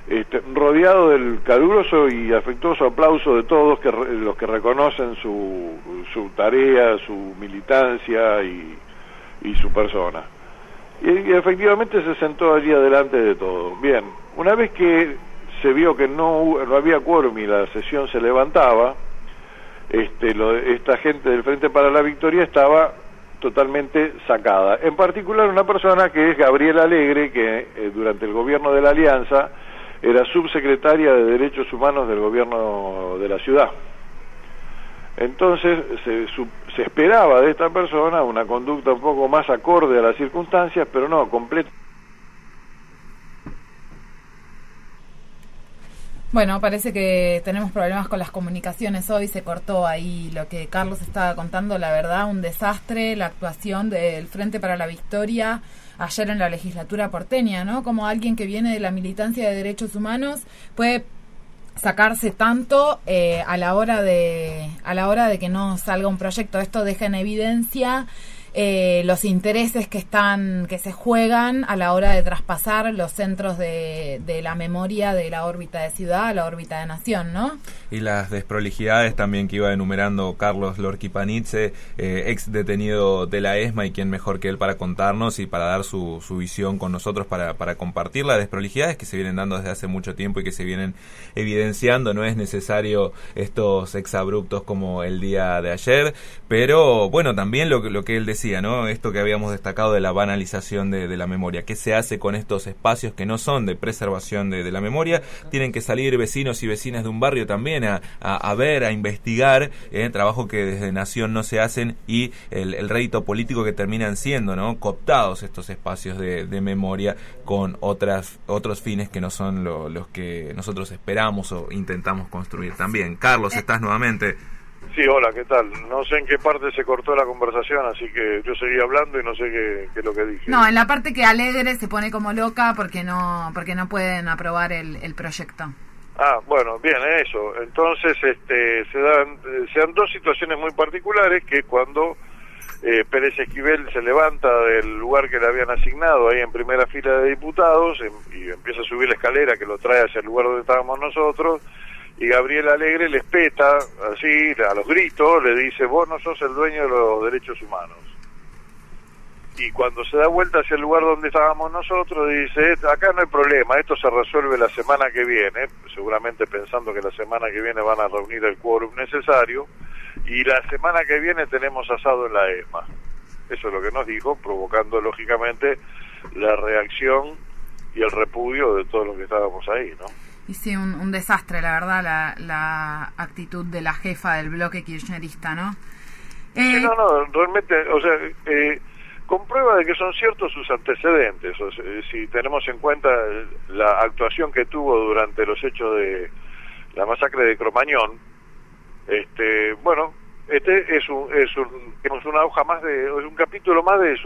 rodeado del caluroso y afectuoso aplauso de todos los que reconocen su tarea, su militancia y su persona. Y efectivamente se sentó allí adelante de todo. Bien, una vez que se vio que no había quórum y la sesión se levantaba, esta gente del Frente para la Victoria estaba totalmente sacada. En particular una persona que es Gabriela Alegre, que durante el gobierno de la Alianza era subsecretaria de Derechos Humanos del gobierno de la ciudad. Entonces se esperaba de esta persona una conducta un poco más acorde a las circunstancias, pero no, completa. Bueno, parece que tenemos problemas con las comunicaciones hoy, se cortó ahí lo que Carlos estaba contando, la verdad, un desastre, la actuación del Frente para la Victoria ayer en la legislatura porteña, ¿no? Como alguien que viene de la militancia de derechos humanos puede sacarse tanto a la hora de que no salga un proyecto. Esto deja en evidencia los intereses que se juegan a la hora de traspasar los centros de la memoria de la órbita de ciudad a la órbita de nación, ¿no? Y las desprolijidades también que iba enumerando Carlos Lorqui Panizze, ex detenido de la ESMA, y quién mejor que él para contarnos y para dar su visión con nosotros, para compartir las desprolijidades que se vienen dando desde hace mucho tiempo y que se vienen evidenciando. No es necesario estos exabruptos como el día de ayer, pero bueno, también lo que él decía, ¿no? Esto que habíamos destacado de la banalización de la memoria. ¿Qué se hace con estos espacios que no son de preservación de la memoria? Tienen que salir vecinos y vecinas de un barrio también a ver, a investigar, trabajo que desde Nación no se hacen, y el rédito político que terminan siendo, ¿no? Cooptados estos espacios de memoria con otros fines que no son los que nosotros esperamos o intentamos construir también. Carlos, ¿estás nuevamente? Sí, hola, ¿qué tal? No sé en qué parte se cortó la conversación, así que yo seguí hablando y no sé qué es lo que dije. No, en la parte que Alegre se pone como loca porque no pueden aprobar el proyecto. Ah, bueno, bien, eso. Entonces se dan dos situaciones muy particulares, que cuando Pérez Esquivel se levanta del lugar que le habían asignado ahí en primera fila de diputados y empieza a subir la escalera que lo trae hacia el lugar donde estábamos nosotros, y Gabriela Alegre les peta, así, a los gritos, le dice: vos no sos el dueño de los derechos humanos. Y cuando se da vuelta hacia el lugar donde estábamos nosotros, dice: acá no hay problema, esto se resuelve la semana que viene, seguramente pensando que la semana que viene van a reunir el quórum necesario, y la semana que viene tenemos asado en la ESMA. Eso es lo que nos dijo, provocando lógicamente la reacción y el repudio de todos los que estábamos ahí, ¿no? Y sí, un desastre, la verdad, la actitud de la jefa del bloque kirchnerista, ¿no? Sí, no, realmente, o sea, comprueba de que son ciertos sus antecedentes. O sea, si tenemos en cuenta la actuación que tuvo durante los hechos de la masacre de Cromañón, bueno, es una hoja más es un capítulo más de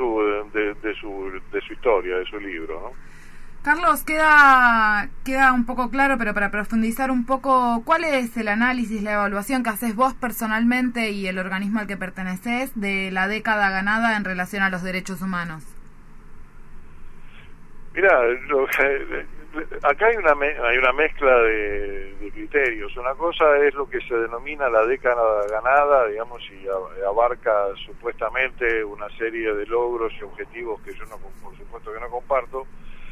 su historia, de su libro, ¿no? Carlos, queda un poco claro, pero para profundizar un poco, ¿cuál es el análisis, la evaluación que haces vos personalmente y el organismo al que pertenecés de la década ganada en relación a los derechos humanos? Mira, acá hay una mezcla de criterios. Una cosa es lo que se denomina la década ganada, digamos, y abarca supuestamente una serie de logros y objetivos que yo por supuesto que no comparto.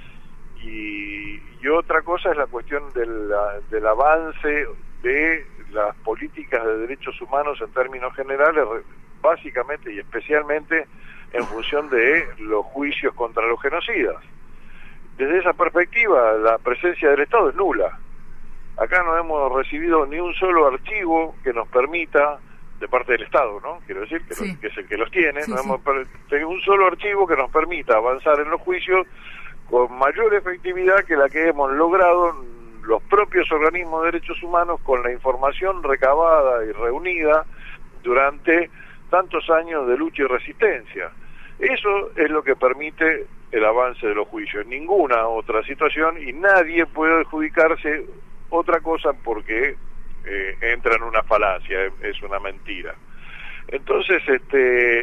Y otra cosa es la cuestión del avance de las políticas de derechos humanos en términos generales, básicamente y especialmente en función de los juicios contra los genocidas. Desde esa perspectiva, la presencia del Estado es nula. Acá no hemos recibido ni un solo archivo que nos permita, de parte del Estado, ¿no? Quiero decir, que es el que los tiene, no hemos tenido un solo archivo que nos permita avanzar en los juicios con mayor efectividad que la que hemos logrado los propios organismos de derechos humanos con la información recabada y reunida durante tantos años de lucha y resistencia. Eso es lo que permite el avance de los juicios. Ninguna otra situación, y nadie puede adjudicarse otra cosa porque entra en una falacia, es una mentira. Entonces,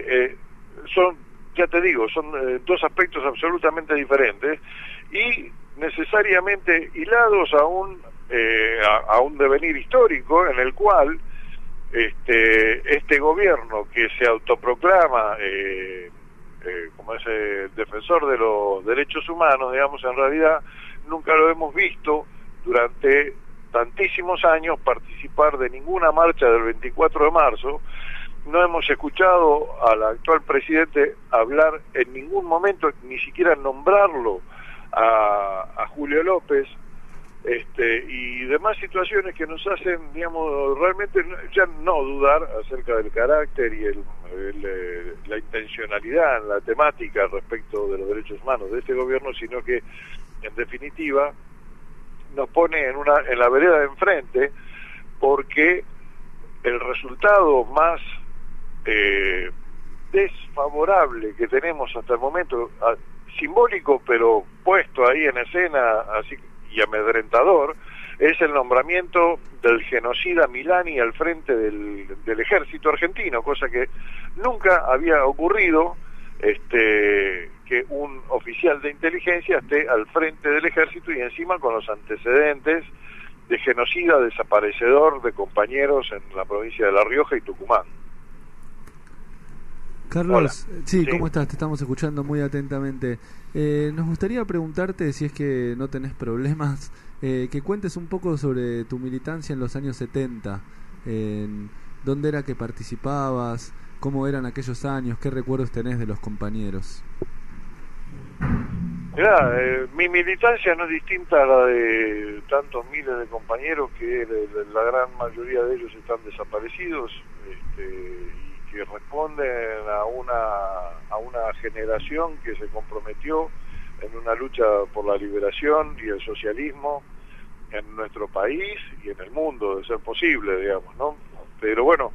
ya te digo, son dos aspectos absolutamente diferentes, y necesariamente hilados a un devenir histórico en el cual este gobierno que se autoproclama como ese defensor de los derechos humanos, digamos, en realidad nunca lo hemos visto durante tantísimos años participar de ninguna marcha del 24 de marzo. No hemos escuchado al actual presidente hablar en ningún momento, ni siquiera nombrarlo a Julio López, y demás situaciones que nos hacen, digamos, realmente ya no dudar acerca del carácter y la intencionalidad en la temática respecto de los derechos humanos de este gobierno, sino que en definitiva nos pone en la vereda de enfrente, porque el resultado más desfavorable que tenemos hasta el momento, simbólico pero puesto ahí en escena así y amedrentador, es el nombramiento del genocida Milani al frente del ejército argentino, cosa que nunca había ocurrido, que un oficial de inteligencia esté al frente del ejército y encima con los antecedentes de genocida, desaparecedor de compañeros en la provincia de La Rioja y Tucumán. Carlos, sí, ¿cómo estás? Te estamos escuchando muy atentamente. Nos gustaría preguntarte, si es que no tenés problemas, que cuentes un poco sobre tu militancia en los años 70. ¿Dónde era que participabas? ¿Cómo eran aquellos años? ¿Qué recuerdos tenés de los compañeros? Mirá, mi militancia no es distinta a la de tantos miles de compañeros que la gran mayoría de ellos están desaparecidos, que responden a una generación que se comprometió en una lucha por la liberación y el socialismo en nuestro país y en el mundo, de ser posible, digamos, ¿no? Pero bueno,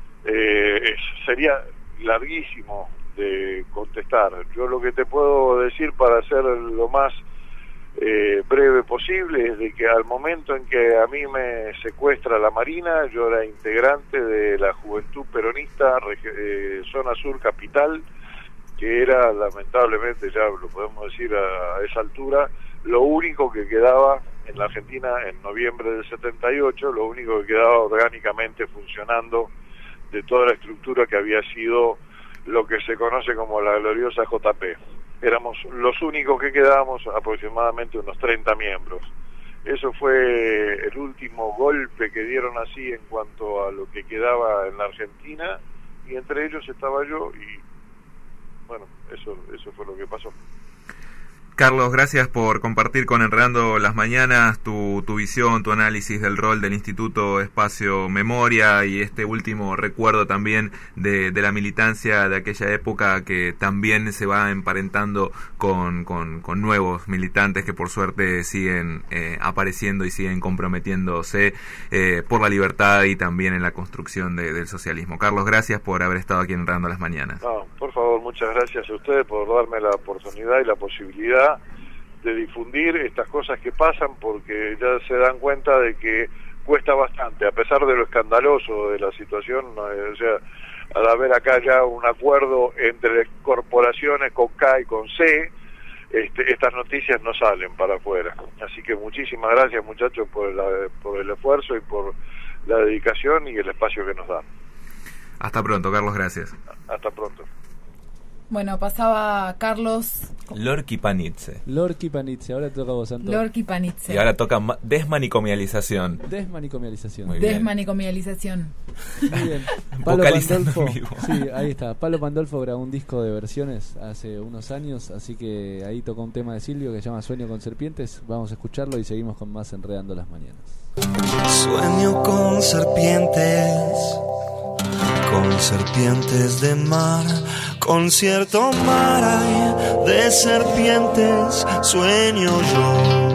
sería larguísimo de contestar. Yo lo que te puedo decir, para ser lo más breve posible, es de que al momento en que a mí me secuestra la Marina, yo era integrante de la Juventud Peronista Zona Sur Capital, que era, lamentablemente, ya lo podemos decir a esa altura, lo único que quedaba en la Argentina en noviembre del 78, lo único que quedaba orgánicamente funcionando de toda la estructura que había sido lo que se conoce como la gloriosa JP. Éramos los únicos que quedábamos, aproximadamente unos 30 miembros. Eso fue el último golpe que dieron así en cuanto a lo que quedaba en la Argentina, y entre ellos estaba yo, y bueno, eso fue lo que pasó. Carlos, gracias por compartir con Enredando las Mañanas tu visión, tu análisis del rol del Instituto Espacio Memoria y este último recuerdo también de la militancia de aquella época, que también se va emparentando con nuevos militantes que por suerte siguen apareciendo y siguen comprometiéndose por la libertad y también en la construcción del socialismo. Carlos, gracias por haber estado aquí en Enredando las Mañanas. No, por favor, muchas gracias a ustedes por darme la oportunidad y la posibilidad de difundir estas cosas que pasan, porque ya se dan cuenta de que cuesta bastante, a pesar de lo escandaloso de la situación, o sea, al haber acá ya un acuerdo entre corporaciones con K y con C, estas noticias no salen para afuera. Así que muchísimas gracias, muchachos, por el esfuerzo y por la dedicación y el espacio que nos dan. Hasta pronto, Carlos, gracias. Hasta pronto. Bueno, pasaba Carlos Lorqui Panizze. Lorqui Panizze, ahora toca a vos, Santo. Lorqui Panizze. Y ahora toca Desmanicomialización. Desmanicomialización. Muy bien. Palo Pandolfo, sí, ahí está. Palo Pandolfo grabó un disco de versiones hace unos años, así que ahí tocó un tema de Silvio que se llama Sueño con serpientes. Vamos a escucharlo y seguimos con más Enredando las Mañanas. Sueño con serpientes de mar, con cierto mar hay de serpientes, sueño yo.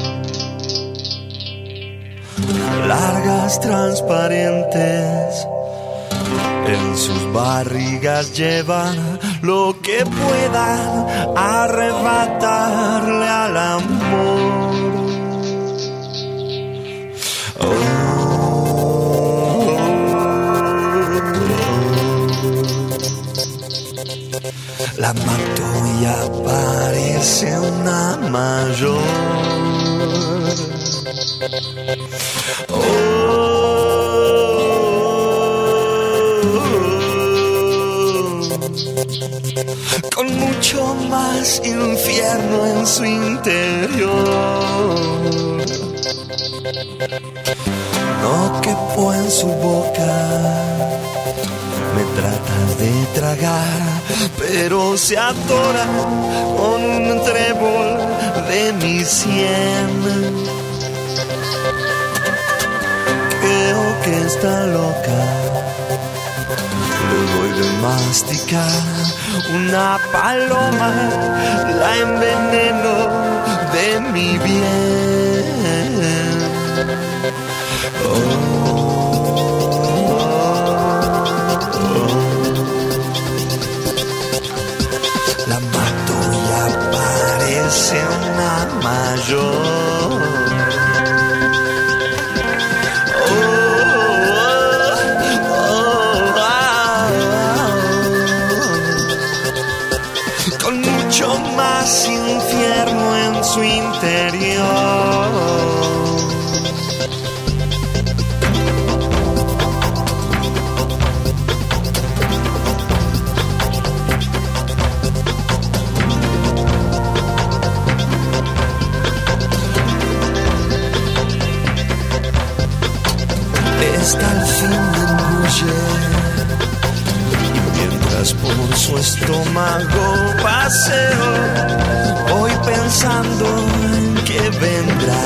Largas, transparentes, en sus barrigas llevan lo que puedan arrebatarle al amor. La mato y aparece una mayor. Con mucho más infierno en su interior. No quepo en su boca, me trata de tragar, pero se atora con un trébol de mi sien. Creo que está loca, le doy de masticar una paloma, la enveneno de mi bien. La mato y aparece una mayor. Con mucho más infierno en su interior. Hasta el fin me engulle, y mientras por su estómago paseo, voy pensando en que vendrá,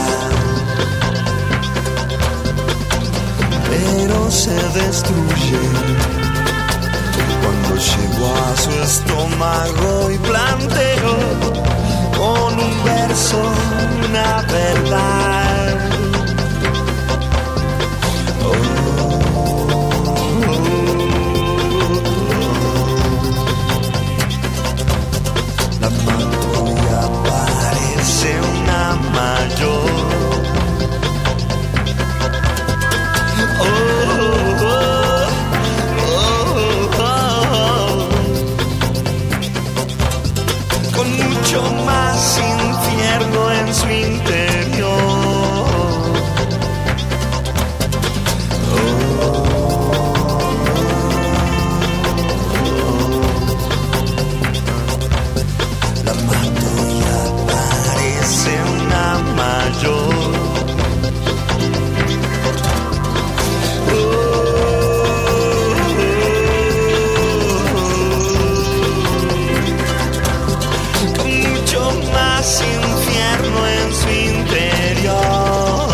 pero se destruye cuando llego a su estómago y planteo con un verso una verdad. La mato y aparece una mayor. Con mucho más infierno en su interior. La mato y aparece una mayor. Con mucho más infierno en su interior.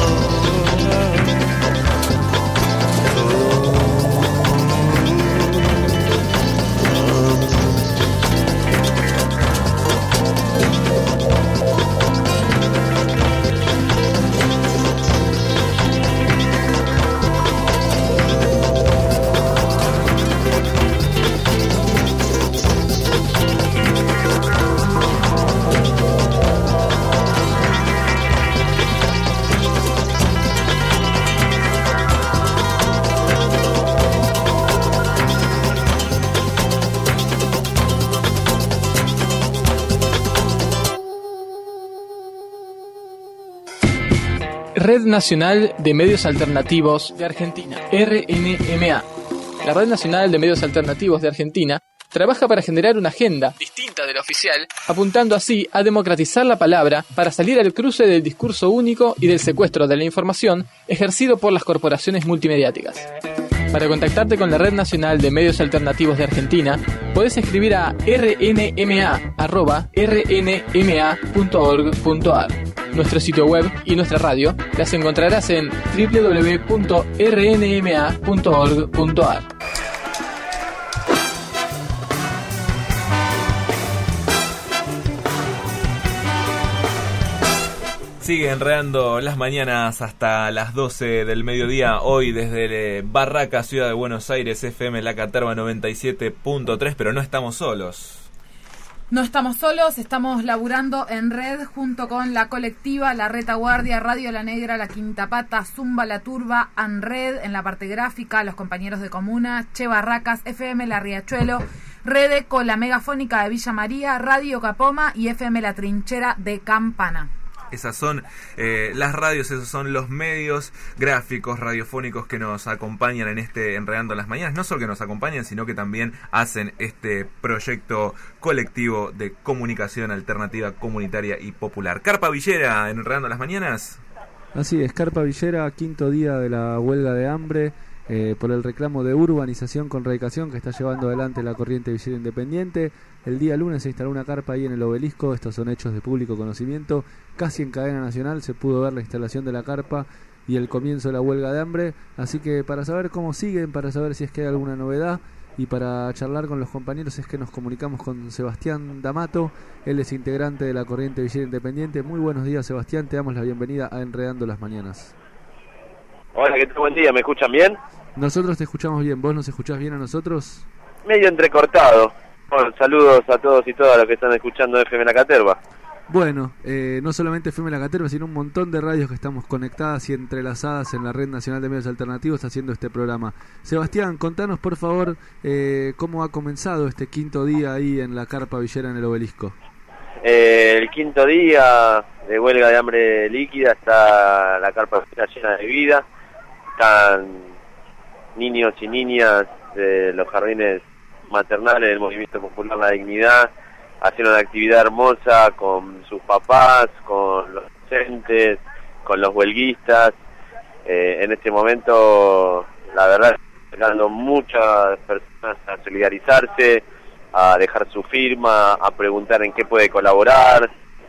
Red Nacional de Medios Alternativos de Argentina, RNMA. La Red Nacional de Medios Alternativos de Argentina trabaja para generar una agenda distinta de la oficial, apuntando así a democratizar la palabra para salir al cruce del discurso único y del secuestro de la información ejercido por las corporaciones multimediáticas. Para contactarte con la Red Nacional de Medios Alternativos de Argentina, podés escribir a rnma@rnma.org.ar. Nuestro sitio web y nuestra radio las encontrarás en www.rnma.org.ar. Sigue enredando las mañanas hasta las 12 del mediodía, hoy desde Barraca, Ciudad de Buenos Aires, FM La Caterva 97.3, pero no estamos solos. No estamos solos, estamos laburando en red junto con La Colectiva, La Retaguardia, Radio La Negra, La Quinta Pata, Zumba La Turba, ANRED en la parte gráfica, los compañeros de Comuna, Che Barracas, FM La Riachuelo, Redeco, la Megafónica de Villa María, Radio Capoma y FM La Trinchera de Campana. Esas son las radios, esos son los medios gráficos, radiofónicos que nos acompañan en este Enredando las Mañanas. No solo que nos acompañan, sino que también hacen este proyecto colectivo de comunicación alternativa, comunitaria y popular. Carpa Villera en Enredando las Mañanas. Así es, Carpa Villera, 5º día de la huelga de hambre por el reclamo de urbanización con radicación que está llevando adelante la Corriente Villera Independiente. El día lunes se instaló una carpa ahí en el Obelisco, estos son hechos de público conocimiento. Casi en cadena nacional se pudo ver la instalación de la carpa y el comienzo de la huelga de hambre. Así que para saber cómo siguen, para saber si es que hay alguna novedad y para charlar con los compañeros es que nos comunicamos con Sebastián D'Amato. Él es integrante de la Corriente Villera Independiente. Muy buenos días, Sebastián, te damos la bienvenida a Enredando las Mañanas. Hola, ¿qué tal? Buen día, ¿me escuchan bien? Nosotros te escuchamos bien, ¿vos nos escuchás bien a nosotros? Medio entrecortado. Bueno, saludos a todos y todas los que están escuchando FM La Caterva. Bueno, no solamente FM La Caterva, sino un montón de radios que estamos conectadas y entrelazadas en la Red Nacional de Medios Alternativos haciendo este programa. Sebastián, contanos por favor cómo ha comenzado este 5º día ahí en la Carpa Villera en el Obelisco. El 5º día de huelga de hambre líquida, está la Carpa Villera llena de vida. Están niños y niñas de los jardines maternales del Movimiento Popular La Dignidad haciendo una actividad hermosa con sus papás, con los docentes, con los huelguistas. En este momento, la verdad, llegando muchas personas a solidarizarse, a dejar su firma, a preguntar en qué puede colaborar.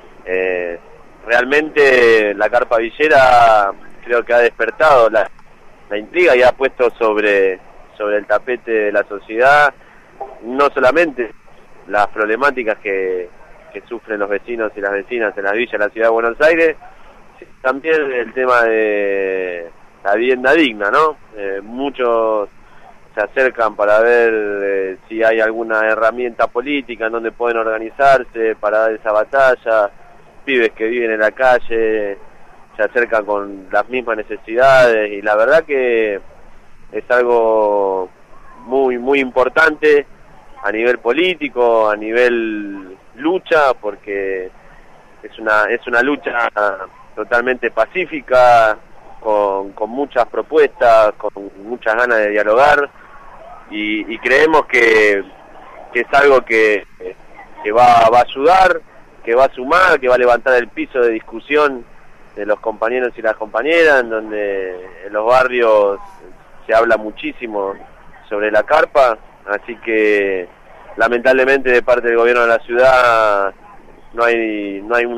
Realmente la Carpa Villera creo que ha despertado la intriga y ha puesto sobre el tapete de la sociedad no solamente las problemáticas que sufren los vecinos y las vecinas en las villas de la ciudad de Buenos Aires, también el tema de la vivienda digna, ¿no? Muchos se acercan para ver si hay alguna herramienta política en donde pueden organizarse para dar esa batalla. Pibes que viven en la calle se acercan con las mismas necesidades y la verdad que es algo muy muy importante a nivel político, a nivel lucha, porque es una lucha totalmente pacífica, con muchas propuestas, con muchas ganas de dialogar y creemos que es algo que va a ayudar, que va a sumar, que va a levantar el piso de discusión de los compañeros y las compañeras, en donde en los barrios se habla muchísimo sobre la carpa, así que lamentablemente de parte del gobierno de la ciudad no hay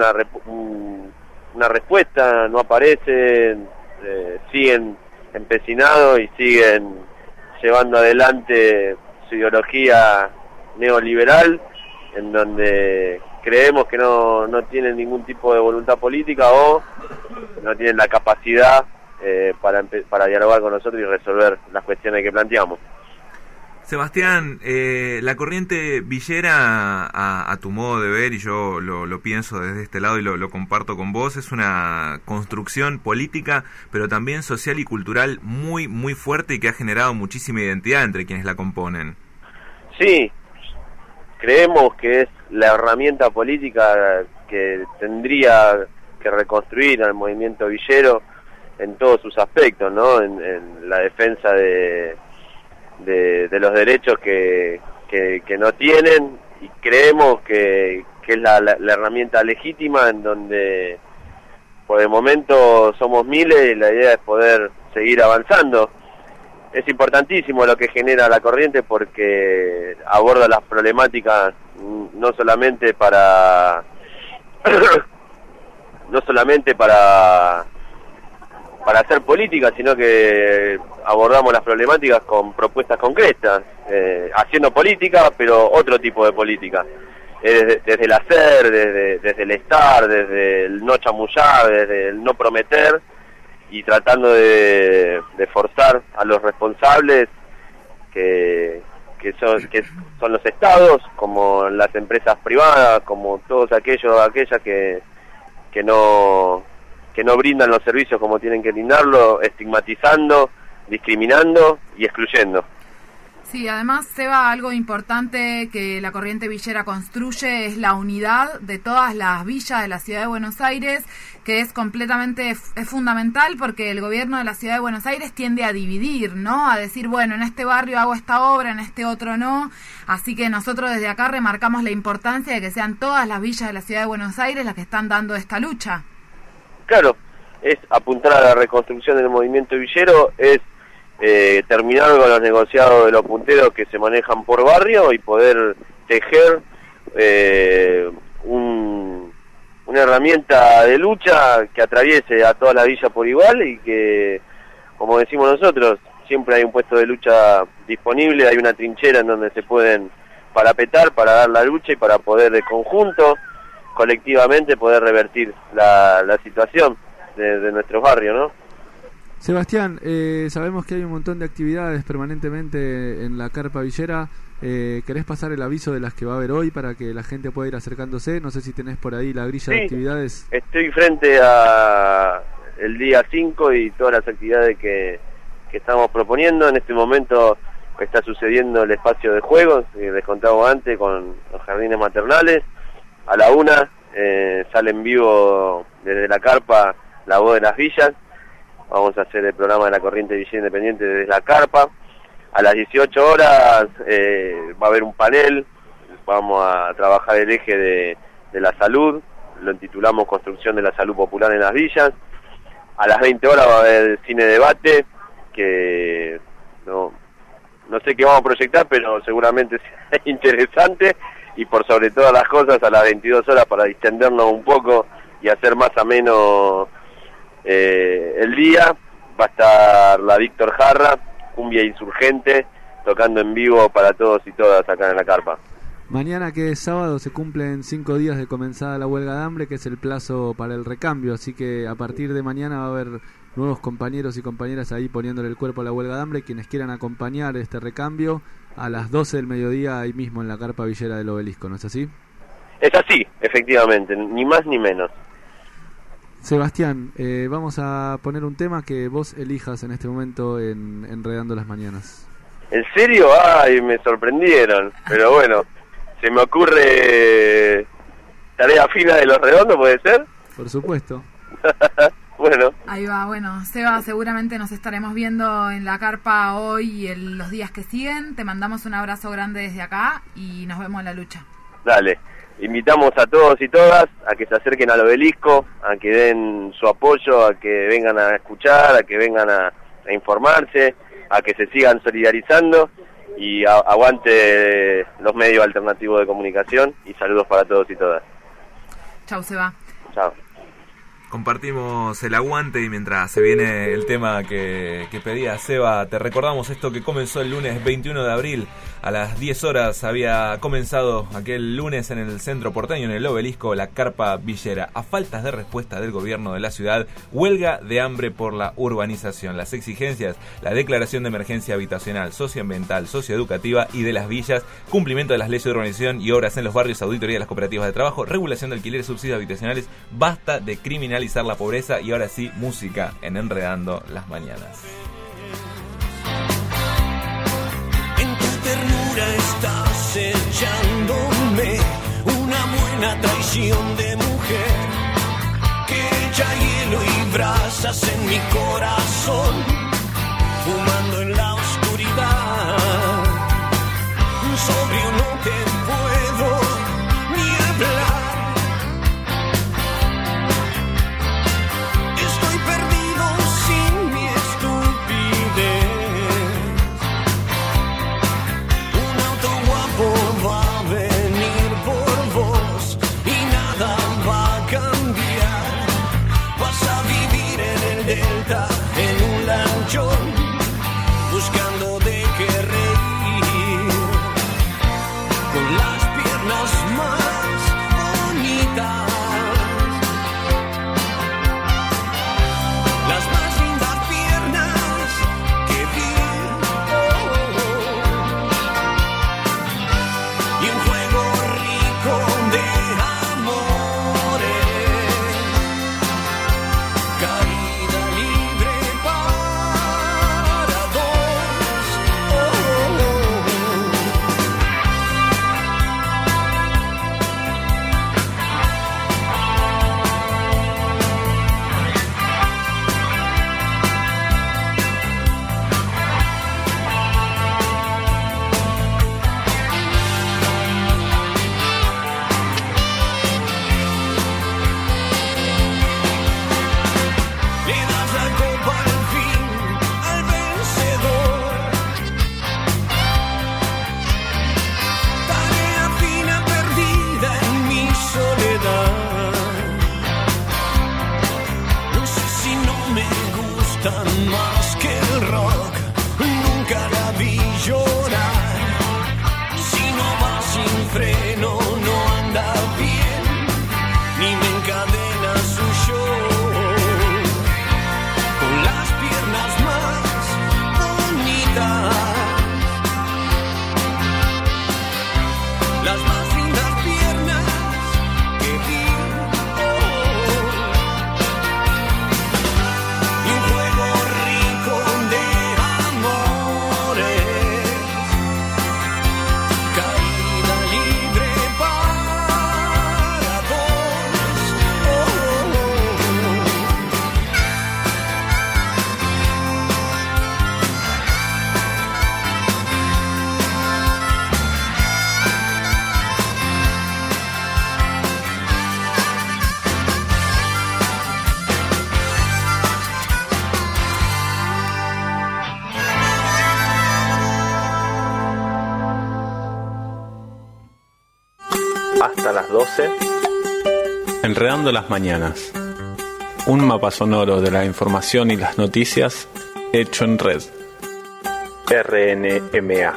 una respuesta, no aparecen, siguen empecinados y siguen llevando adelante su ideología neoliberal, en donde creemos que no tienen ningún tipo de voluntad política o no tienen la capacidad para dialogar con nosotros y resolver las cuestiones que planteamos. Sebastián, la Corriente Villera, a tu modo de ver, y yo lo pienso desde este lado y lo comparto con vos, es una construcción política, pero también social y cultural muy, muy fuerte y que ha generado muchísima identidad entre quienes la componen. Sí, creemos que es la herramienta política que tendría que reconstruir al movimiento villero en todos sus aspectos, ¿no? En la defensa de los derechos que no tienen, y creemos que es la herramienta legítima en donde por el momento somos miles y la idea es poder seguir avanzando. Es importantísimo lo que genera la Corriente porque aborda las problemáticas no solamente para hacer política, sino que abordamos las problemáticas con propuestas concretas, haciendo política, pero otro tipo de política, desde el hacer, desde el estar, desde el no chamullar, desde el no prometer, y tratando de forzar a los responsables que son los estados, como las empresas privadas, como todos aquellas que no brindan los servicios como tienen que brindarlo, estigmatizando, discriminando y excluyendo. Sí, además, Seba, algo importante que la Corriente Villera construye es la unidad de todas las villas de la Ciudad de Buenos Aires, que es fundamental porque el gobierno de la Ciudad de Buenos Aires tiende a dividir, ¿no? A decir, bueno, en este barrio hago esta obra, en este otro no. Así que nosotros desde acá remarcamos la importancia de que sean todas las villas de la Ciudad de Buenos Aires las que están dando esta lucha. Claro, es apuntar a la reconstrucción del movimiento villero, es terminar con los negociados de los punteros que se manejan por barrio y poder tejer una herramienta de lucha que atraviese a toda la villa por igual y que, como decimos nosotros, siempre hay un puesto de lucha disponible, hay una trinchera en donde se pueden parapetar para dar la lucha y para poder de conjunto, colectivamente, poder revertir la situación de nuestros barrios, ¿no? Sebastián, sabemos que hay un montón de actividades permanentemente en la Carpa Villera. ¿Querés pasar el aviso de las que va a haber hoy para que la gente pueda ir acercándose? No sé si tenés por ahí la grilla de actividades. Estoy frente a el día 5 y todas las actividades que estamos proponiendo. En este momento está sucediendo el espacio de juegos, les contaba antes, con los jardines maternales. A la 1 sale en vivo desde la carpa La Voz de las Villas. Vamos a hacer el programa de la Corriente Villera Independiente desde la carpa. A las 18 horas va a haber un panel, vamos a trabajar el eje de la salud, lo intitulamos Construcción de la Salud Popular en las Villas. A las 20 horas va a haber cine debate, que no sé qué vamos a proyectar, pero seguramente es interesante, y por sobre todas las cosas a las 22 horas para distendernos un poco y hacer más ameno el día, va a estar la Víctor Jarra, cumbia insurgente, tocando en vivo para todos y todas acá en la carpa. Mañana, que es sábado, se cumplen 5 días de comenzada la huelga de hambre, que es el plazo para el recambio, así que a partir de mañana va a haber nuevos compañeros y compañeras ahí poniéndole el cuerpo a la huelga de hambre. Quienes quieran acompañar este recambio, a las 12 del mediodía ahí mismo en la Carpa Villera del Obelisco, ¿no es así? Es así, efectivamente, ni más ni menos. Sebastián, vamos a poner un tema que vos elijas en este momento en Enredando las Mañanas. ¿En serio? Ay, me sorprendieron, pero bueno, se me ocurre Tarea Fina de Los Redondos, ¿puede ser? Por supuesto. Bueno. Ahí va, bueno, Seba, seguramente nos estaremos viendo en la carpa hoy y en los días que siguen. Te mandamos un abrazo grande desde acá y nos vemos en la lucha. Dale. Invitamos a todos y todas a que se acerquen al obelisco, a que den su apoyo, a que vengan a escuchar, a que vengan a informarse, a que se sigan solidarizando y aguante los medios alternativos de comunicación, y saludos para todos y todas. Chau, Seba. Chao. Compartimos el aguante, y mientras se viene el tema que pedía Seba, te recordamos esto que comenzó el lunes 21 de abril. A las 10 horas había comenzado aquel lunes en el centro porteño, en el Obelisco, la Carpa Villera. A faltas de respuesta del gobierno de la ciudad, huelga de hambre por la urbanización. Las exigencias: la declaración de emergencia habitacional, socioambiental, socioeducativa y de las villas, cumplimiento de las leyes de urbanización y obras en los barrios, auditoría de las cooperativas de trabajo, regulación de alquileres, subsidios habitacionales. Basta de criminalizar la pobreza. Y ahora sí, música en Enredando las Mañanas. Estás echándome una buena traición de mujer, que echa hielo y brasas en mi corazón, fumando en la oscuridad. Sobrio no te puedo ni hablar, estoy perdido sin mi estupidez. Va a venir por vos y nada va a cambiar. Vas a vivir en el delta, en un lanchón, buscando de qué reír, con las piernas más bonitas, las más lindas piernas que vi. Y un juego rico de amores, caída libre matan más que el rock. Nunca la vi llorar. Si no va sin freno, no anda bien, ni me encadena su show. Con las piernas más bonitas, las más lindas piernas que vi. Y un juego rico de amores, caída libre para dos. Hasta las 12. Enredando las mañanas. Un mapa sonoro de la información y las noticias hecho en red. RNMA.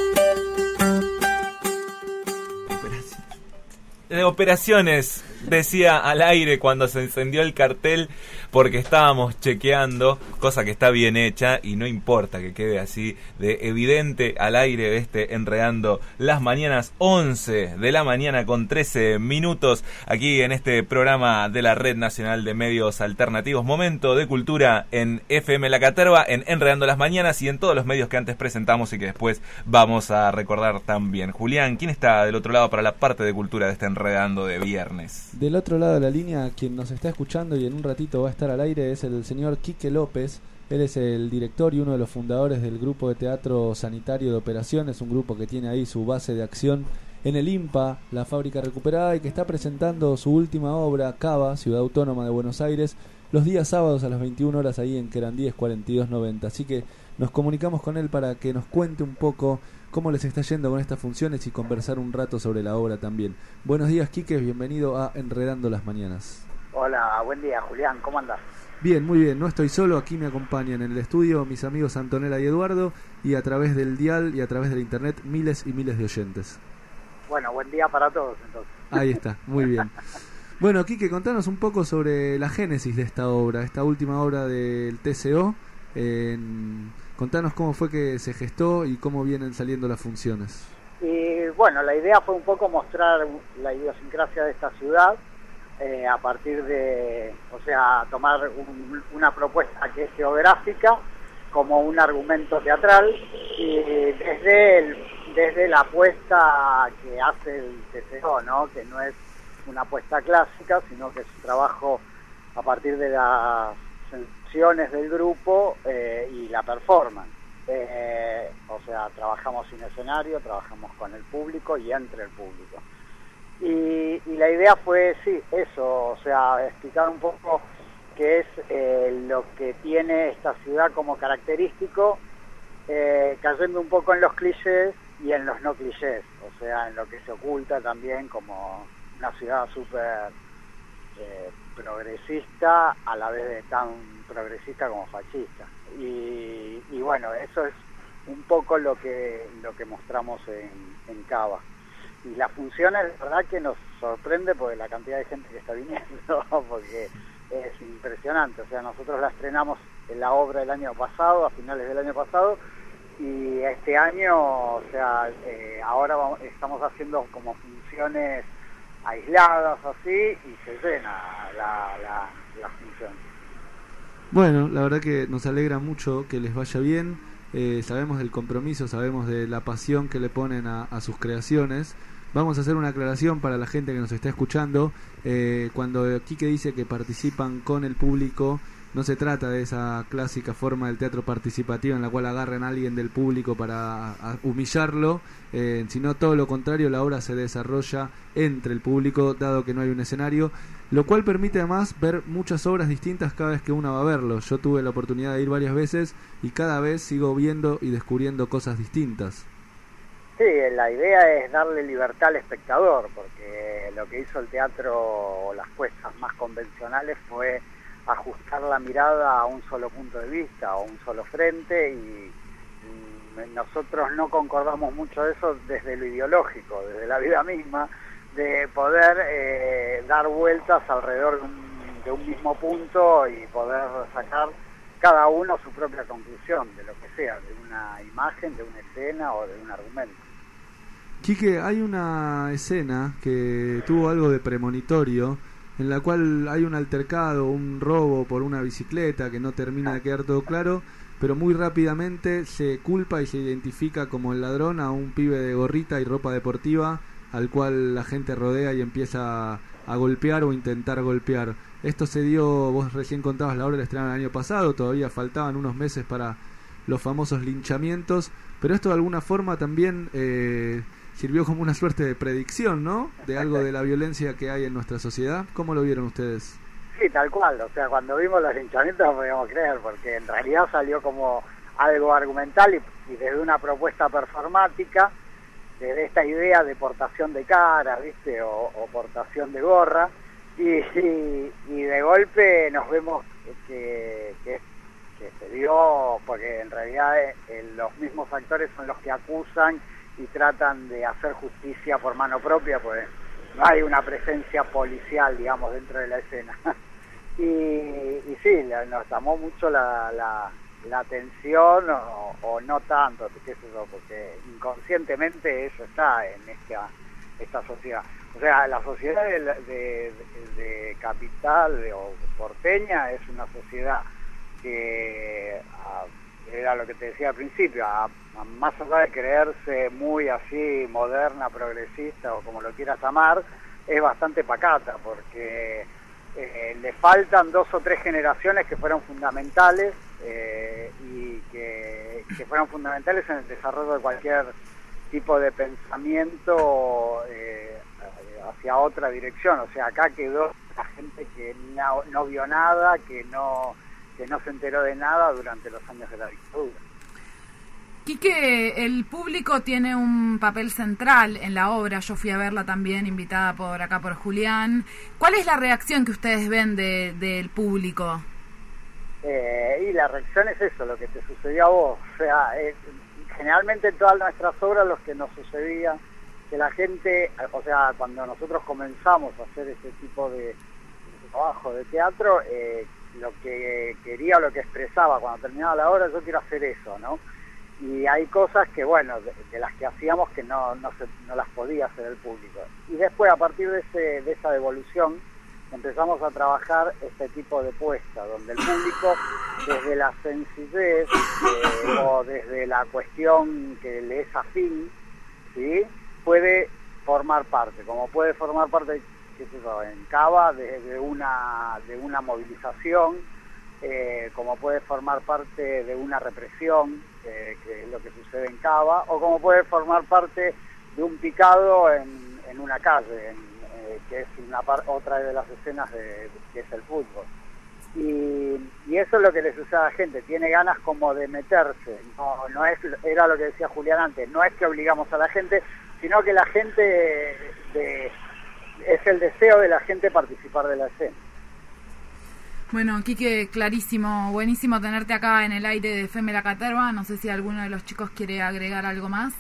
De operaciones, decía al aire cuando se encendió el cartel, porque estábamos chequeando, cosa que está bien hecha y no importa que quede así de evidente al aire, Enredando las Mañanas, 11 de la mañana con 13 minutos, aquí en este programa de la Red Nacional de Medios Alternativos, momento de cultura en FM La Caterva, en Enredando las Mañanas y en todos los medios que antes presentamos y que después vamos a recordar también. Julián, ¿quién está del otro lado para la parte de cultura de este Enredando de viernes? Del otro lado de la línea, quien nos está escuchando y en un ratito va a estar al aire es el señor Quique López. Él es el director y uno de los fundadores del grupo de teatro sanitario de operaciones, un grupo que tiene ahí su base de acción en el IMPA, la fábrica recuperada, y que está presentando su última obra, Cava, Ciudad Autónoma de Buenos Aires, los días sábados a las 21 horas ahí en Querandíes 4290. Así que nos comunicamos con él para que nos cuente un poco cómo les está yendo con estas funciones y conversar un rato sobre la obra también. Buenos días, Quique, bienvenido a Enredando las Mañanas. Hola, buen día, Julián, ¿cómo andás? Bien, muy bien, no estoy solo, aquí me acompañan en el estudio mis amigos Antonella y Eduardo, y a través del dial y a través del internet miles y miles de oyentes. Bueno, buen día para todos entonces. Ahí está, muy bien. Bueno, Quique, contanos un poco sobre la génesis de esta obra, esta última obra del TCO. Contanos cómo fue que se gestó y cómo vienen saliendo las funciones. Y bueno, la idea fue un poco mostrar la idiosincrasia de esta ciudad, a partir de, o sea, tomar una propuesta que es geográfica como un argumento teatral, y desde la apuesta que hace el TCO, ¿no? Que no es una apuesta clásica, sino que es un trabajo a partir de las sensaciones del grupo y la performance. O sea, trabajamos sin escenario, trabajamos con el público y entre el público. Y la idea fue, sí, eso, o sea, explicar un poco qué es lo que tiene esta ciudad como característico, cayendo un poco en los clichés y en los no clichés, o sea, en lo que se oculta también como una ciudad súper progresista, a la vez de tan progresista como fascista. Y bueno, eso es un poco lo que mostramos en Cava. Y las funciones, la verdad que nos sorprende porque la cantidad de gente que está viniendo, porque es impresionante. O sea, nosotros la estrenamos en la obra el año pasado, a finales del año pasado, y este año, o sea, ahora estamos haciendo como funciones aisladas así, y se llena la función. Bueno, la verdad que nos alegra mucho que les vaya bien. Sabemos del compromiso, sabemos de la pasión que le ponen a sus creaciones. Vamos a hacer una aclaración para la gente que nos está escuchando. Cuando Quique dice que participan con el público, no se trata de esa clásica forma del teatro participativo en la cual agarran a alguien del público para humillarlo, sino todo lo contrario, la obra se desarrolla entre el público, dado que no hay un escenario, lo cual permite además ver muchas obras distintas cada vez que uno va a verlo. Yo tuve la oportunidad de ir varias veces y cada vez sigo viendo y descubriendo cosas distintas. Sí, la idea es darle libertad al espectador, porque lo que hizo el teatro o las puestas más convencionales fue ajustar la mirada a un solo punto de vista o un solo frente, y nosotros no concordamos mucho eso desde lo ideológico, desde la vida misma, de poder dar vueltas alrededor de un mismo punto y poder sacar cada uno su propia conclusión de lo que sea, de una imagen, de una escena o de un argumento. Quique, hay una escena que tuvo algo de premonitorio, en la cual hay un altercado, un robo por una bicicleta que no termina de quedar todo claro, pero muy rápidamente se culpa y se identifica como el ladrón a un pibe de gorrita y ropa deportiva, al cual la gente rodea y empieza a golpear o intentar golpear. Esto se dio, vos recién contabas la hora del estreno del año pasado, todavía faltaban unos meses para los famosos linchamientos, pero esto de alguna forma también sirvió como una suerte de predicción, ¿no?, de algo de la violencia que hay en nuestra sociedad. ¿Cómo lo vieron ustedes? Sí, tal cual, o sea, cuando vimos los linchamientos no podíamos creer, porque en realidad salió como algo argumental y desde una propuesta performática, desde esta idea de portación de cara, ¿viste?, o portación de gorra, y de golpe nos vemos que se dio, porque en realidad los mismos actores son los que acusan y tratan de hacer justicia por mano propia, pues no hay una presencia policial, digamos, dentro de la escena. y sí, nos llamó mucho la atención, o no tanto, qué sé yo, porque inconscientemente eso está en esta sociedad. O sea, la sociedad de capital o porteña es una sociedad que era lo que te decía al principio, más allá de creerse muy así moderna, progresista o como lo quieras llamar, es bastante pacata, porque le faltan 2 o 3 generaciones que fueron fundamentales y que fueron fundamentales en el desarrollo de cualquier tipo de pensamiento hacia otra dirección. O sea, acá quedó la gente que no vio nada, que no se enteró de nada durante los años de la dictadura. Quique, el público tiene un papel central en la obra. Yo fui a verla también, invitada por acá por Julián. ¿Cuál es la reacción que ustedes ven del público? Y la reacción es eso, lo que te sucedió a vos. O sea, generalmente en todas nuestras obras lo que nos sucedía, que la gente, o sea, cuando nosotros comenzamos a hacer este tipo de trabajo de teatro, lo que quería, lo que expresaba cuando terminaba la obra, yo quiero hacer eso, ¿no? Y hay cosas que, bueno, de las que hacíamos que no las podía hacer el público. Y después, a partir de esa devolución, empezamos a trabajar este tipo de puesta, donde el público, desde la sencillez o desde la cuestión que le es afín, ¿sí?, puede formar parte, como puede formar parte, qué sé yo, en Cava de una movilización, como puede formar parte de una represión, que es lo que sucede en Cava, o como puede formar parte de un picado en una calle, que es otra de las escenas que es el fútbol. Y eso es lo que le sucede a la gente, tiene ganas como de meterse, no es, era lo que decía Julián antes, no es que obligamos a la gente, sino que la gente, es el deseo de la gente participar de la escena. Bueno, Quique, clarísimo, buenísimo tenerte acá en el aire de FM La Caterva. No sé si alguno de los chicos quiere agregar algo más.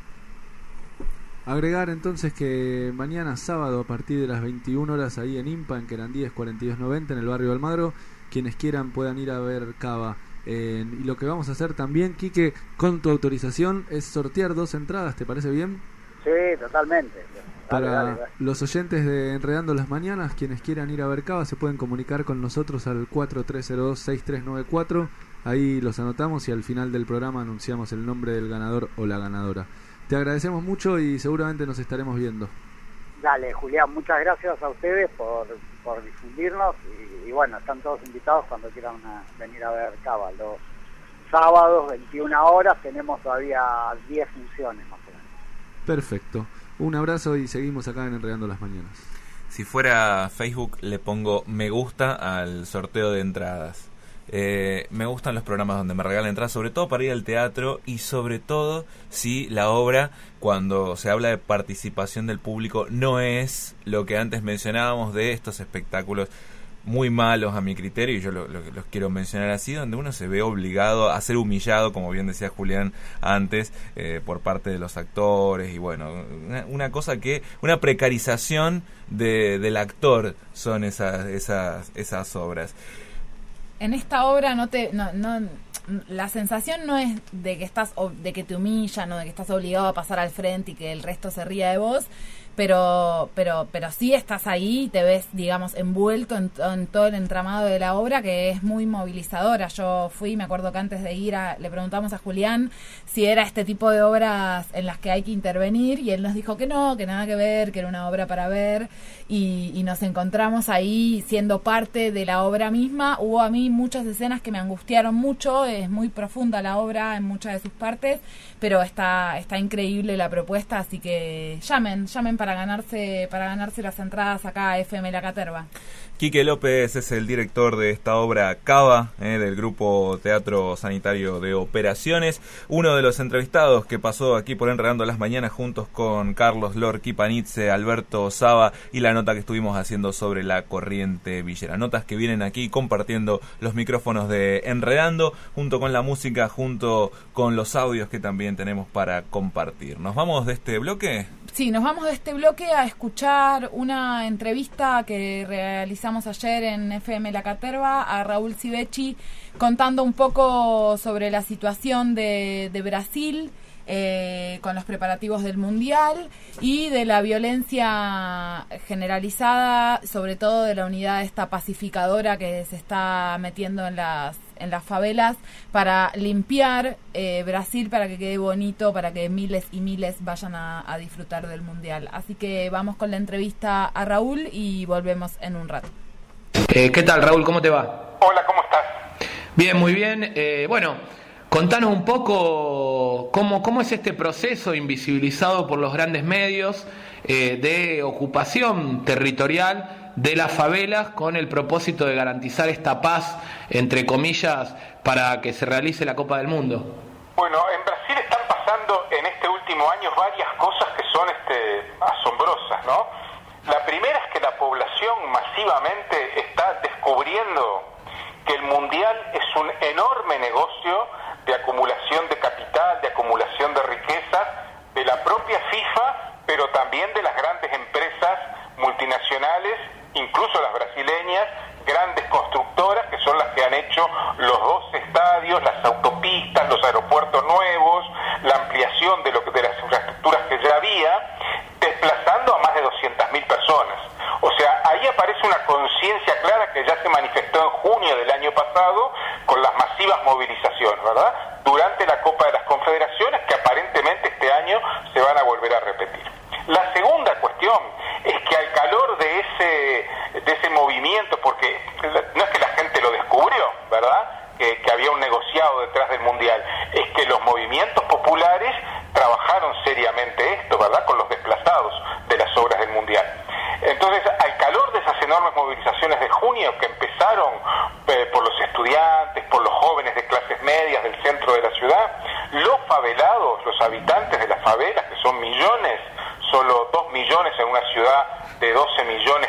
Agregar entonces que mañana sábado a partir de las 21 horas ahí en IMPA, en Querandíes 4290, en el barrio de Almagro, quienes quieran puedan ir a ver Cava. Y lo que vamos a hacer también, Quique, con tu autorización, es sortear 2 entradas, ¿te parece bien? Sí, totalmente. Para los oyentes de Enredando las Mañanas, quienes quieran ir a ver Cava, se pueden comunicar con nosotros al 4302-6394. Ahí los anotamos y al final del programa anunciamos el nombre del ganador o la ganadora. Te agradecemos mucho y seguramente nos estaremos viendo. Dale, Julián, muchas gracias a ustedes por difundirnos y bueno, están todos invitados cuando quieran venir a ver Cava. Los sábados, 21 horas, tenemos todavía 10 funciones más o menos. Perfecto. Un abrazo y seguimos acá en Enredando las Mañanas. Si fuera Facebook, le pongo me gusta al sorteo de entradas. Me gustan los programas donde me regalan entradas, sobre todo para ir al teatro y sobre todo si la obra, cuando se habla de participación del público, no es lo que antes mencionábamos de estos espectáculos muy malos a mi criterio, y yo los quiero mencionar así, donde uno se ve obligado a ser humillado, como bien decía Julián antes, por parte de los actores, y bueno, una precarización del actor son esas obras. En esta obra la sensación no es de que te humillan o de que estás obligado a pasar al frente y que el resto se ría de vos, pero sí estás ahí y te ves, digamos, envuelto en todo el entramado de la obra, que es muy movilizadora. Yo me acuerdo que antes de ir le preguntamos a Julián si era este tipo de obras en las que hay que intervenir, y él nos dijo que no, que nada que ver, que era una obra para ver, y nos encontramos ahí siendo parte de la obra misma. Hubo a mí muchas escenas que me angustiaron mucho, es muy profunda la obra en muchas de sus partes, pero está increíble la propuesta, así que llamen para ganarse las entradas acá a FM La Caterva. Quique López es el director de esta obra Cava, del Grupo Teatro Sanitario de Operaciones, uno de los entrevistados que pasó aquí por Enredando las Mañanas juntos con Carlos Lorqui Panizze, Alberto Saba, y la nota que estuvimos haciendo sobre la corriente villera. Notas que vienen aquí compartiendo los micrófonos de Enredando, junto con la música, junto con los audios que también tenemos para compartir. ¿Nos vamos de este bloque? Sí, nos vamos de este bloque a escuchar una entrevista que realizamos ayer en FM La Caterva a Raúl Civecchi, contando un poco sobre la situación de Brasil con los preparativos del Mundial y de la violencia generalizada, sobre todo de la unidad esta pacificadora que se está metiendo en las favelas para limpiar Brasil, para que quede bonito, para que miles y miles vayan a disfrutar del Mundial. Así que vamos con la entrevista a Raúl y volvemos en un rato. ¿Qué tal, Raúl? ¿Cómo te va? Hola, ¿cómo estás? Bien, muy bien. Bueno, contanos un poco cómo es este proceso invisibilizado por los grandes medios de ocupación territorial de las favelas con el propósito de garantizar esta paz, entre comillas, para que se realice la Copa del Mundo. Bueno, en Brasil están pasando en este último año varias cosas que son asombrosas, ¿no? La primera es que la población masivamente está descubriendo que el Mundial es un enorme negocio de acumulación de capital, de acumulación de riquezas, de la propia FIFA, pero también de las grandes empresas multinacionales, incluso las brasileñas, grandes constructoras que son las que han hecho los 2 estadios, las autopistas, los aeropuertos nuevos, la ampliación de las infraestructuras que ya había, desplazando a más de 200.000 personas. O sea, ahí aparece una conciencia clara que ya se manifestó en junio del año pasado con las masivas movilizaciones, ¿verdad?, durante la Copa de las Confederaciones, que aparentemente este año se van a volver a repetir. La segunda cuestión es que al calor de ese movimiento, porque no es que la gente lo descubrió, ¿verdad?, que había un negociado detrás del Mundial, es que los movimientos populares trabajaron seriamente esto, ¿verdad?, con los desplazados de las obras del Mundial. Entonces, al calor de esas enormes movilizaciones de junio que empezaron por los estudiantes, por los jóvenes de clases medias del centro de la ciudad, los favelados, los habitantes de las favelas, que son millones, solo 2 millones en una ciudad de 12 millones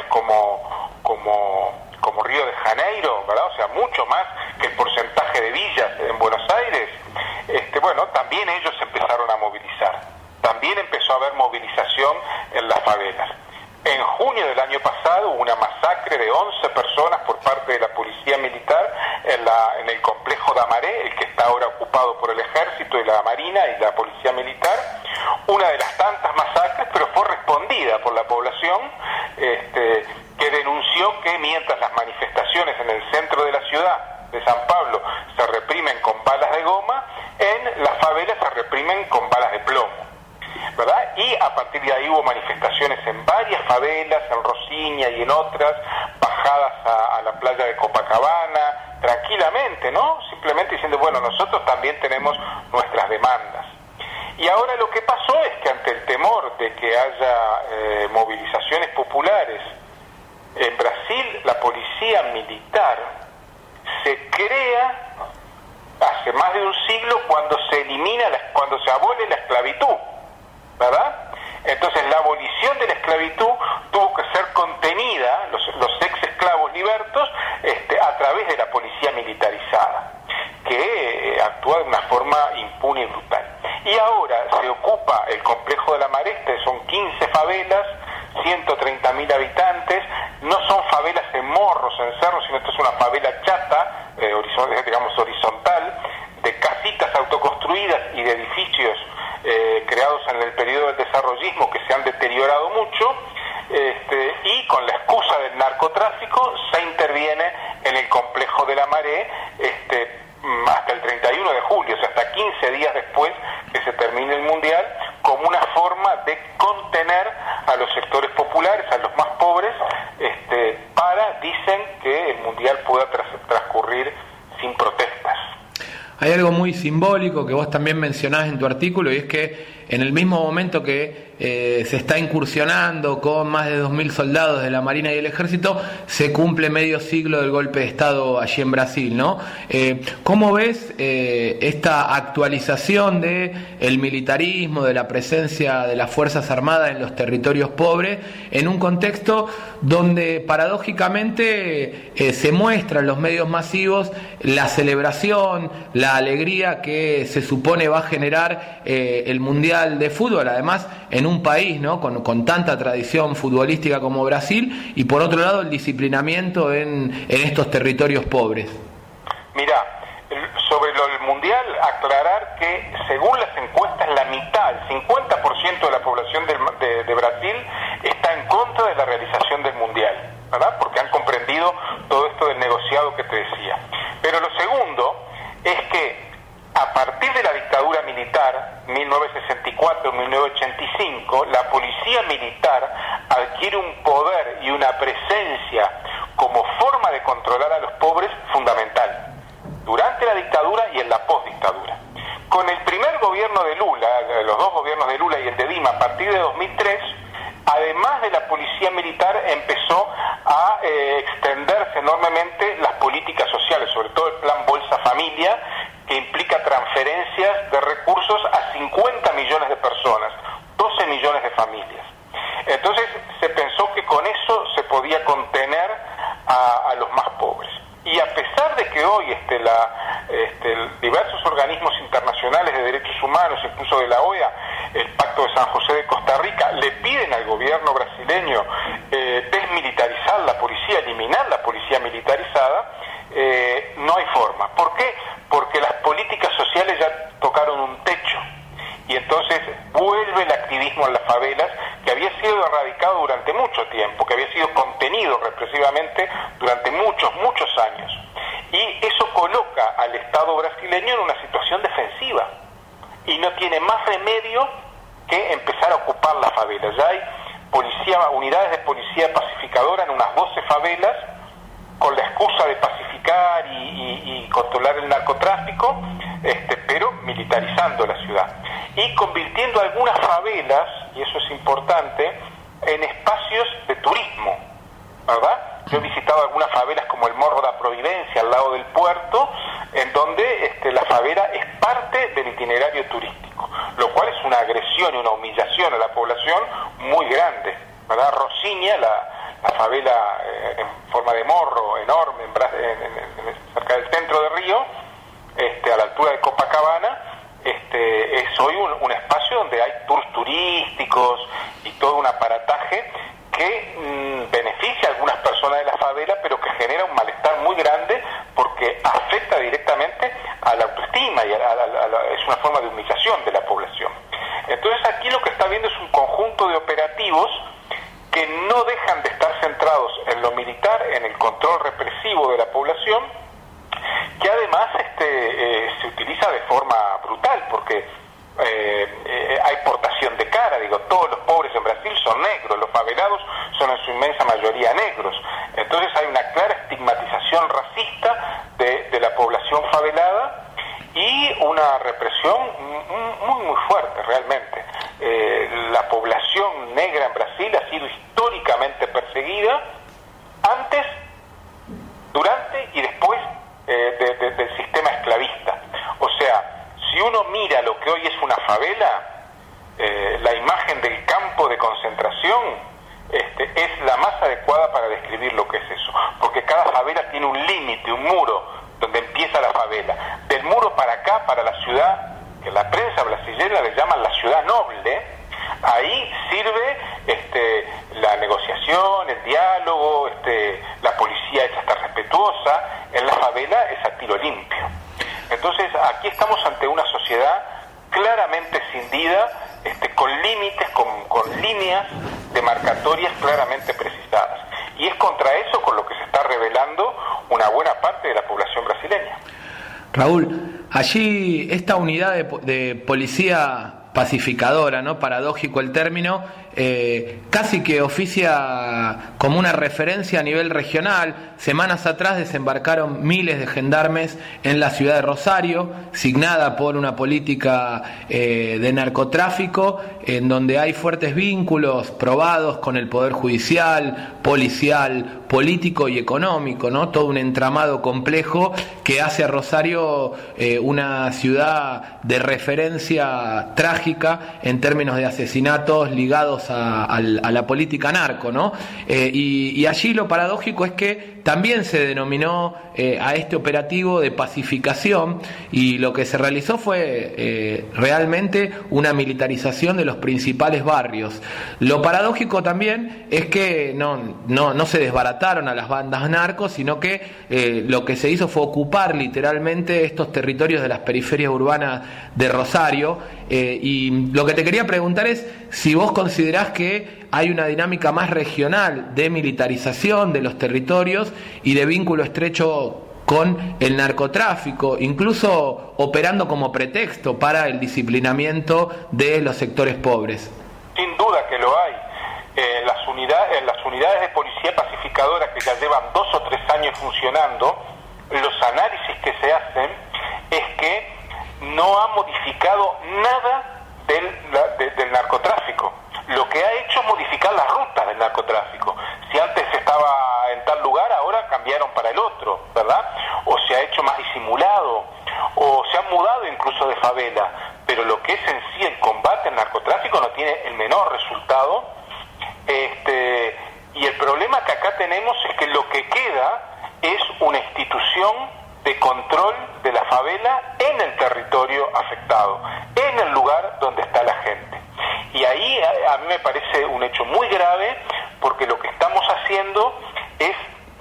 como Río de Janeiro, ¿verdad?, o sea, mucho más que el porcentaje de villas en Buenos Aires, bueno, también ellos empezaron a movilizar. También empezó a haber movilización en las favelas. En junio del año pasado hubo una masacre de 11 personas por parte de la policía militar en el complejo de Amaré, el que está ahora ocupado por el ejército y la marina y la policía militar. Una de las tantas masacres, pero fue respondida por la población, que denunció que mientras las manifestaciones en el centro de la ciudad de San Pablo se reprimen con balas de goma, en las favelas se reprimen con balas de plomo, ¿verdad? Y a partir de ahí hubo manifestaciones en varias favelas, en Rosiña y en otras, bajadas a la playa de Copacabana, tranquilamente, ¿no? Simplemente diciendo, bueno, nosotros también tenemos nuestras demandas. Y ahora lo que pasó es que ante el temor de que haya movilizaciones populares en Brasil, la policía militar se crea hace más de un siglo cuando se abole la esclavitud, ¿verdad? Entonces la abolición de la esclavitud tuvo que ser contenida, los ex esclavos libertos, a través de la policía militarizada, que actúa de una forma impune y brutal. Y ahora se ocupa el complejo de la Maré, son 15 favelas, 130.000 habitantes, no son favelas en morros, en cerros, sino esto es una favela chata, digamos horizontal, de casitas autoconstruidas y de edificios creados en el periodo del desarrollismo que se han deteriorado mucho, y con la excusa del narcotráfico se interviene en el complejo de la Maré hasta el 31 de julio, o sea, hasta 15 días después que se termine el Mundial, como una forma de contener a los sectores populares, a los más pobres, para, dicen, que el Mundial pueda transcurrir sin protestas. Hay algo muy simbólico que vos también mencionás en tu artículo, y es que en el mismo momento que se está incursionando con más de 2.000 soldados de la Marina y el Ejército, se cumple medio siglo del golpe de Estado allí en Brasil, ¿no? ¿Cómo ves esta actualización de el militarismo, de la presencia de las Fuerzas Armadas en los territorios pobres, en un contexto donde paradójicamente se muestra en los medios masivos la celebración, la alegría que se supone va a generar el Mundial de Fútbol, además en un país, ¿no?, con tanta tradición futbolística como Brasil, y por otro lado el disciplinamiento en estos territorios pobres? Mira, sobre el Mundial, aclarar que según las encuestas la mitad, el 50% de la población de Brasil está en contra de la realización del Mundial, ¿verdad? Porque han comprendido todo esto del negociado que te decía. Pero lo segundo es que a partir de la dictadura militar, 1964-1985, la policía militar adquiere un poder y una presencia como forma de controlar a los pobres fundamental, durante la dictadura y en la postdictadura. Con el primer gobierno de Lula, los dos gobiernos de Lula y el de Dilma, a partir de 2003, además de la policía militar, empezó a extenderse enormemente las políticas sociales, sobre todo el plan Bolsa Familia, que implica transferencias de recursos a 50 millones de personas, 12 millones de familias. Entonces se pensó que con eso se podía contener a los más pobres. Y a pesar de que hoy diversos organismos internacionales de derechos humanos, incluso de la OEA, el Pacto de San José de Costa Rica, le piden al gobierno brasileño desmilitarizar la policía, eliminar la policía militarizada, no hay forma. ¿Por qué? Porque las políticas sociales ya tocaron un techo, y entonces vuelve el activismo en las favelas, que había sido erradicado durante mucho tiempo, que había sido contenido represivamente durante muchos años, y eso coloca al Estado brasileño en una situación defensiva, y no tiene más remedio que empezar a ocupar las favelas. Ya hay unidades de policía pacificadora en unas 12 favelas, con la excusa de pacificar y controlar el narcotráfico, pero militarizando la ciudad y convirtiendo algunas favelas, y eso es importante, en espacios de turismo, ¿verdad? Yo he visitado algunas favelas como el Morro da Providencia, al lado del puerto, en donde la favela es parte del itinerario turístico, lo cual es una agresión y una humillación a la población muy grande, ¿verdad? Rocinha, la favela en forma de morro enorme cerca del centro de Río, a la altura de Copacabana, es hoy un espacio donde hay tours turísticos y todo un aparataje que beneficia a algunas personas de la favela, pero que genera un malestar muy grande porque afecta directamente a la autoestima y es una forma de humillación de la población. Entonces aquí lo que está viendo es un conjunto de operativos que no dejan de estar centrados en lo militar, en el control represivo de la población, que además se utiliza de forma brutal, porque hay portación de cara, todos los pobres en Brasil son negros, los favelados son en su inmensa mayoría negros, entonces hay una clara estigmatización racista de la población favelada y una represión muy fuerte realmente. La población negra en Brasil ha sido históricamente perseguida antes, durante y después del sistema esclavista. O sea, si uno mira lo que hoy es una favela, la imagen del campo de concentración es la más adecuada para describir lo que es eso. porque cada favela tiene un límite, un muro, donde empieza la favela. Del muro para acá, para la ciudad, que la prensa brasileña le llaman la ciudad noble, ahí sirve la negociación, el diálogo, la policía es hasta respetuosa. En la favela es a tiro limpio. Entonces aquí estamos ante una sociedad claramente escindida, con límites, con líneas demarcatorias claramente precisadas. Y es contra eso con lo que se está rebelando una buena parte de la población brasileña. Raúl, allí esta unidad de policía pacificadora, ¿no? Paradójico el término, casi que oficia como una referencia a nivel regional. Semanas atrás desembarcaron miles de gendarmes en la ciudad de Rosario, signada por una política de narcotráfico, en donde hay fuertes vínculos probados con el poder judicial, policial, político y económico, ¿no? Todo un entramado complejo que hace a Rosario una ciudad de referencia trágica en términos de asesinatos ligados a la política narco, ¿no? Y allí lo paradójico es que también se denominó a este operativo de pacificación, y lo que se realizó fue realmente una militarización de los principales barrios. Lo paradójico también es que no se desbarataron a las bandas narcos, sino que lo que se hizo fue ocupar literalmente estos territorios de las periferias urbanas de Rosario. Y lo que te quería preguntar es si vos considerás que hay una dinámica más regional de militarización de los territorios y de vínculo estrecho con el narcotráfico, incluso operando como pretexto para el disciplinamiento de los sectores pobres. Sin duda que lo hay. Las unidades de policía pacificadora que ya llevan 2 o 3 años funcionando, los análisis que se hacen es que no ha modificado nada del narcotráfico. Lo que ha hecho es modificar las rutas del narcotráfico. Si antes estaba en tal lugar, ahora cambiaron para el otro, ¿verdad? O se ha hecho más disimulado, o se han mudado incluso de favela. Pero lo que es en sí el combate al narcotráfico no tiene el menor resultado. Y el problema que acá tenemos es que lo que queda es una institución de control de la favela en el territorio afectado, en el lugar donde está la gente. Y ahí a mí me parece un hecho muy grave, porque lo que estamos haciendo es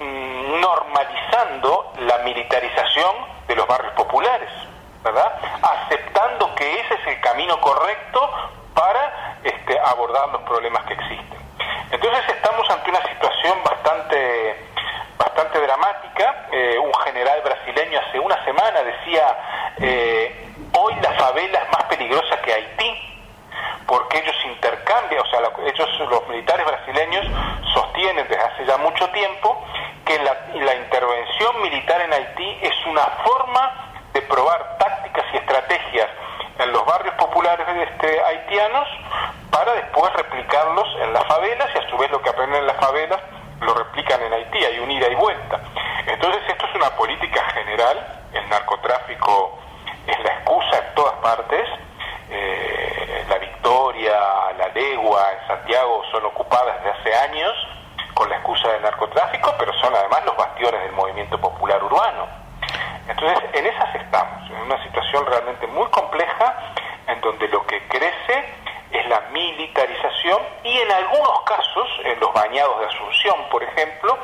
normalizando la militarización de los barrios populares, ¿verdad? Aceptando que ese es el camino correcto para abordar los problemas que existen. Entonces estamos ante una situación bastante dramática. Un general brasileño hace una semana decía, hoy la favela es más peligrosa que Haití, porque ellos intercambian, los militares brasileños sostienen desde hace ya mucho tiempo que la intervención militar en Haití es una forma de probar tácticas y estrategias en los barrios populares haitianos para después replicarlos en las favelas, y a su vez lo que aprenden en las favelas lo replican en Haití. Hay un ida y vuelta. Entonces esto es una política general. El narcotráfico es la excusa en todas partes. La Victoria, La Legua, en Santiago son ocupadas desde hace años con la excusa del narcotráfico, pero son además los bastiones del movimiento popular urbano. Entonces en esas estamos, en una situación realmente muy compleja, en donde lo que crece es la militarización, y en algunos casos, en los bañados de Asunción, por ejemplo,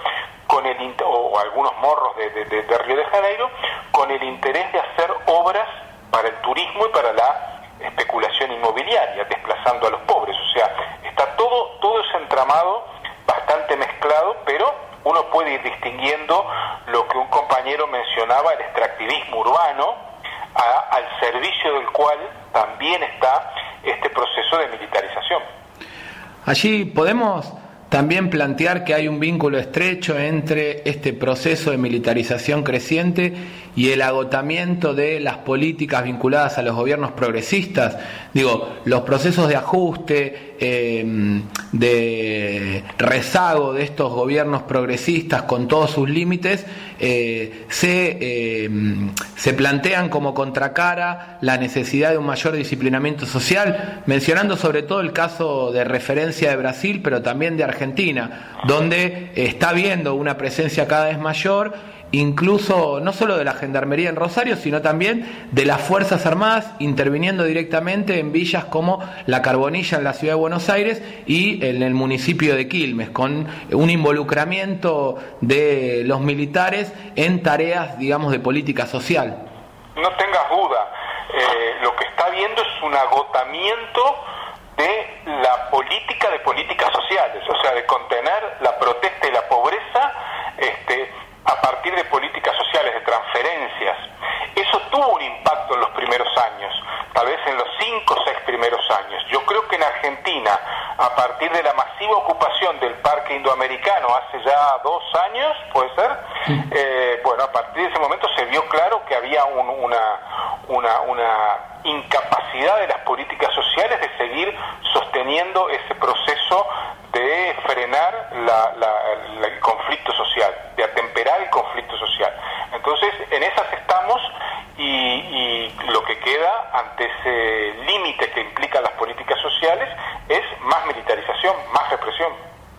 o algunos morros de Río de Janeiro, con el interés de hacer obras para el turismo y para la especulación inmobiliaria, desplazando a los pobres. O sea, está todo ese entramado bastante mezclado, pero uno puede ir distinguiendo lo que un compañero mencionaba, el extractivismo urbano, al servicio del cual también está este proceso de militarización. Allí podemos también plantear que hay un vínculo estrecho entre este proceso de militarización creciente y el agotamiento de las políticas vinculadas a los gobiernos progresistas. Digo, los procesos de ajuste, de rezago de estos gobiernos progresistas con todos sus límites, se plantean como contracara la necesidad de un mayor disciplinamiento social, mencionando sobre todo el caso de referencia de Brasil, pero también de Argentina, donde está habiendo una presencia cada vez mayor, incluso no solo de la Gendarmería en Rosario, sino también de las Fuerzas Armadas interviniendo directamente en villas como La Carbonilla en la ciudad de Buenos Aires y en el municipio de Quilmes, con un involucramiento de los militares en tareas, digamos, de política social. No tengas duda, lo que está viendo es un agotamiento de la política de políticas sociales, o sea, de contener la protesta y la pobreza, a partir de políticas sociales, de transferencias. Eso tuvo un impacto en los primeros años, tal vez en los 5 o 6 primeros años. Yo creo que en Argentina, a partir de la masiva ocupación del Parque Indoamericano hace ya 2 años, puede ser, bueno, a partir de ese momento se vio claro que había una incapacidad de las políticas sociales de seguir sosteniendo ese proceso de frenar el conflicto social, de atemperar el conflicto social. Entonces, en esas estamos y lo que queda ante ese límite que implican las políticas sociales es más militarización, más represión.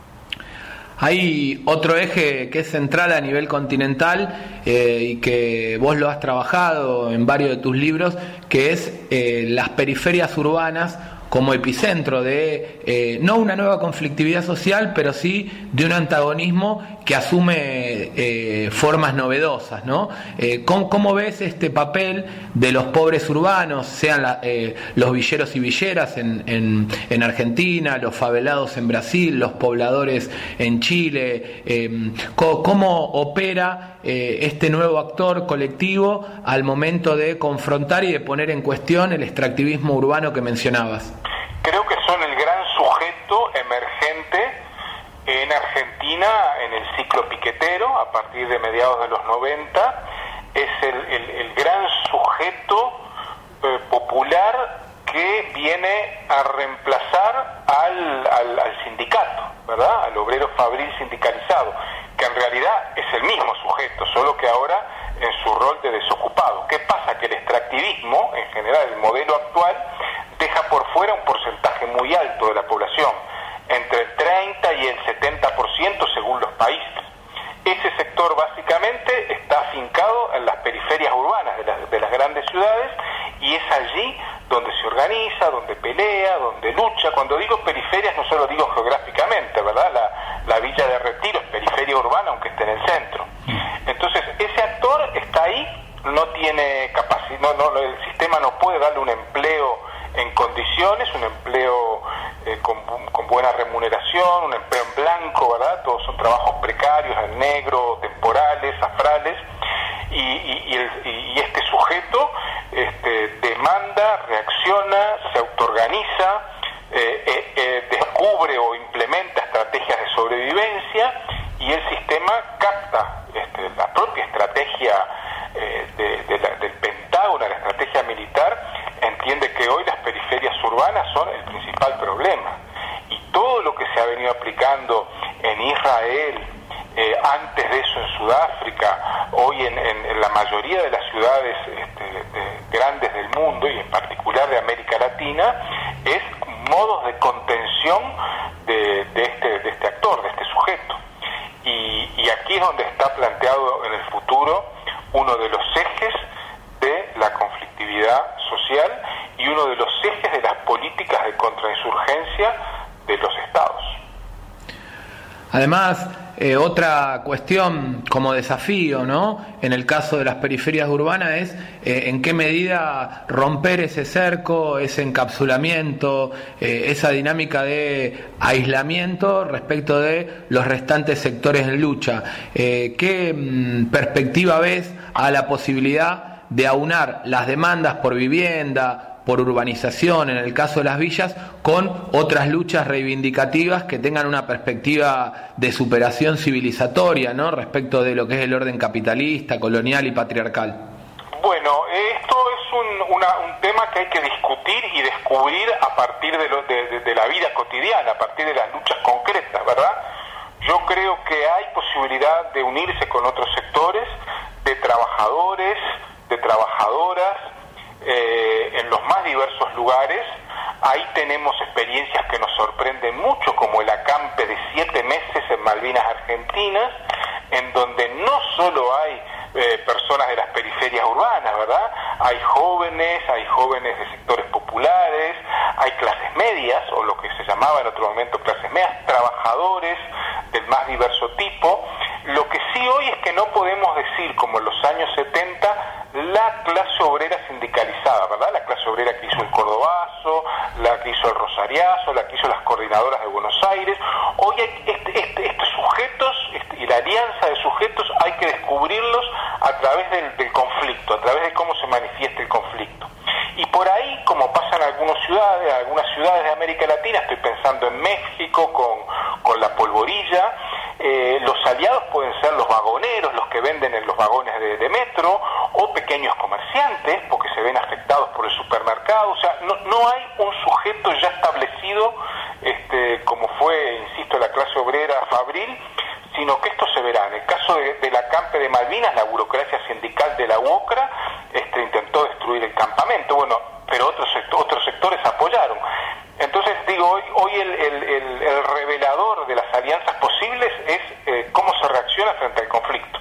Hay otro eje que es central a nivel continental y que vos lo has trabajado en varios de tus libros, que es las periferias urbanas como epicentro de no una nueva conflictividad social, pero sí de un antagonismo que asume formas novedosas, ¿no? ¿Cómo ves este papel de los pobres urbanos, sean los villeros y villeras en Argentina, los favelados en Brasil, los pobladores en Chile? ¿Cómo opera este nuevo actor colectivo al momento de confrontar y de poner en cuestión el extractivismo urbano que mencionabas? Creo que son el gran sujeto emergente en Argentina en el ciclo piquetero, a partir de mediados de los 90, es el gran sujeto popular que viene a reemplazar al sindicato, ¿verdad? Al obrero fabril sindicalizado, que en realidad es el mismo sujeto, solo que ahora en su rol de desocupado. ¿Qué pasa? Que el extractivismo, en general el modelo actual, deja por fuera un porcentaje muy alto de la población, entre el 30 y el 70% según los países. Ese sector básicamente está afincado en las periferias urbanas de las grandes ciudades y es allí donde se organiza, donde pelea, donde lucha. Cuando digo periferias no solo digo geográficamente, ¿verdad? La Villa de Retiro es periferia urbana aunque esté en el centro. Entonces ese actor está ahí, no tiene capacidad, el sistema no puede darle un empleo en condiciones, un empleo con buena remuneración, un empleo en blanco, ¿verdad? Todos son trabajos precarios, en negro, temporales, afrales, y este sujeto demanda, reacciona, se autoorganiza, descubre o implementa estrategias de sobrevivencia, y el sistema capta la propia estrategia del Pentágono, la estrategia militar, entiende que hoy las periferias urbanas son el principal problema, y todo lo que se ha venido aplicando en Israel, antes de eso en Sudáfrica, hoy en la mayoría de las ciudades grandes del mundo y en particular de América Latina, es modos de contención de este actor, de este sujeto. Y aquí es donde está planteado en el futuro uno de los ejes de la conflictividad social y uno de los ejes de las políticas de contrainsurgencia de los estados. Además, otra cuestión como desafío, ¿no? En el caso de las periferias urbanas es en qué medida romper ese cerco, ese encapsulamiento, esa dinámica de aislamiento respecto de los restantes sectores en lucha. ¿Qué perspectiva ves a la posibilidad de aunar las demandas por vivienda, por urbanización, en el caso de las villas, con otras luchas reivindicativas que tengan una perspectiva de superación civilizatoria, ¿no? Respecto de lo que es el orden capitalista, colonial y patriarcal? Bueno, esto es un tema que hay que discutir y descubrir a partir de la vida cotidiana, a partir de las luchas concretas, ¿verdad? Yo creo que hay posibilidad de unirse con otros sectores, de trabajadores, de trabajadoras, en los más diversos lugares. Ahí tenemos experiencias que nos sorprenden mucho, como el acampe de 7 meses en Malvinas Argentinas, en donde no solo hay personas de las periferias urbanas, ¿verdad? Hay jóvenes de sectores populares, hay clases medias, o lo que se llamaba en otro momento clases medias, trabajadores del más diverso tipo. Lo que sí hoy es que no podemos decir, como en los años 70, la clase obrera sindicalizada, ¿verdad? La clase obrera que hizo el Cordobazo, la que hizo el Rosariazo, la que hizo las coordinadoras de Buenos Aires. Hoy hay estos sujetos y la alianza de sujetos hay que descubrirlos a través del conflicto, a través de cómo se manifiesta el conflicto. Y por ahí, como pasa en algunas ciudades de América Latina, estoy pensando en México con la polvorilla, los aliados pueden ser los vagoneros, los que venden en los vagones de metro, o pequeños comerciantes, porque se ven afectados por el supermercado. O sea, no hay un sujeto ya establecido, como fue, insisto, la clase obrera fabril, sino que esto se verá. En el caso del acampe de Malvinas, la burocracia sindical de la UOCRA intentó destruir el campamento, bueno, pero otros sectores apoyaron. Entonces, digo, hoy el revelador de las alianzas posibles es cómo se reacciona frente al conflicto.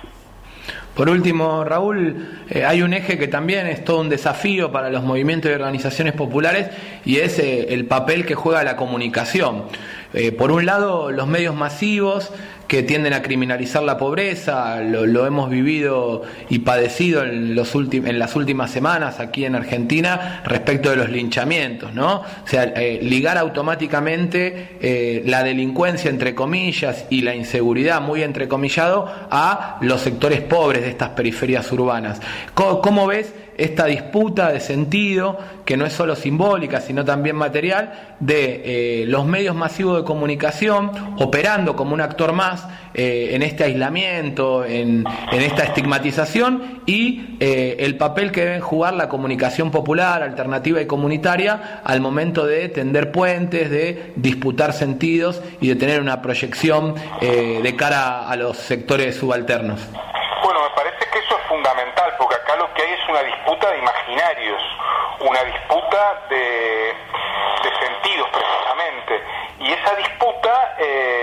Por último, Raúl, hay un eje que también es todo un desafío para los movimientos y organizaciones populares, y es el papel que juega la comunicación. Por un lado, los medios masivos que tienden a criminalizar la pobreza, lo hemos vivido y padecido en las últimas semanas aquí en Argentina respecto de los linchamientos, ¿no? O sea, ligar automáticamente la delincuencia, entre comillas, y la inseguridad, muy entrecomillado, a los sectores pobres de estas periferias urbanas. ¿Cómo ves esta disputa de sentido, que no es solo simbólica, sino también material, de los medios masivos de comunicación operando como un actor más en este aislamiento, en esta estigmatización, y el papel que deben jugar la comunicación popular, alternativa y comunitaria al momento de tender puentes, de disputar sentidos y de tener una proyección de cara a los sectores subalternos? Bueno, me parece que eso es fundamental, porque acá lo que hay es una disputa de imaginarios, una disputa de sentidos precisamente, y esa disputa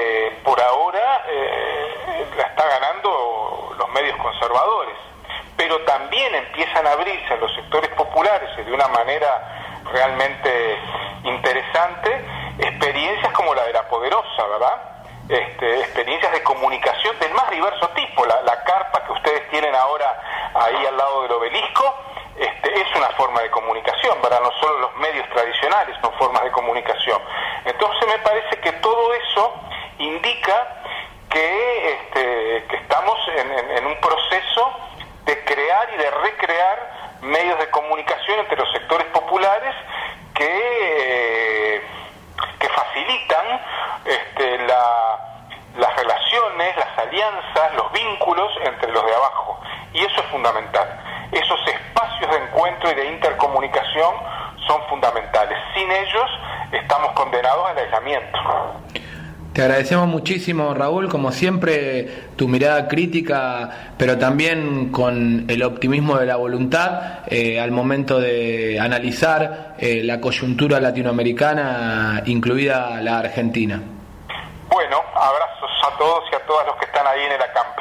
por ahora la está ganando los medios conservadores, pero también empiezan a abrirse en los sectores populares y de una manera realmente interesante experiencias como la de La Poderosa, ¿verdad? Experiencias de comunicación del más diverso tipo. La carpa que ustedes tienen ahora ahí al lado del obelisco es una forma de comunicación, ¿verdad? No solo los medios tradicionales son formas de comunicación. Entonces me parece que todo eso indica que estamos en un proceso de crear y de recrear medios de comunicación entre los sectores populares que facilitan las relaciones, las alianzas, los vínculos entre los de abajo. Y eso es fundamental. Esos espacios de encuentro y de intercomunicación son fundamentales. Sin ellos estamos condenados al aislamiento. Te agradecemos muchísimo, Raúl, como siempre, tu mirada crítica, pero también con el optimismo de la voluntad al momento de analizar la coyuntura latinoamericana, incluida la Argentina. Bueno, abrazos a todos y a todas los que están ahí en el acampe.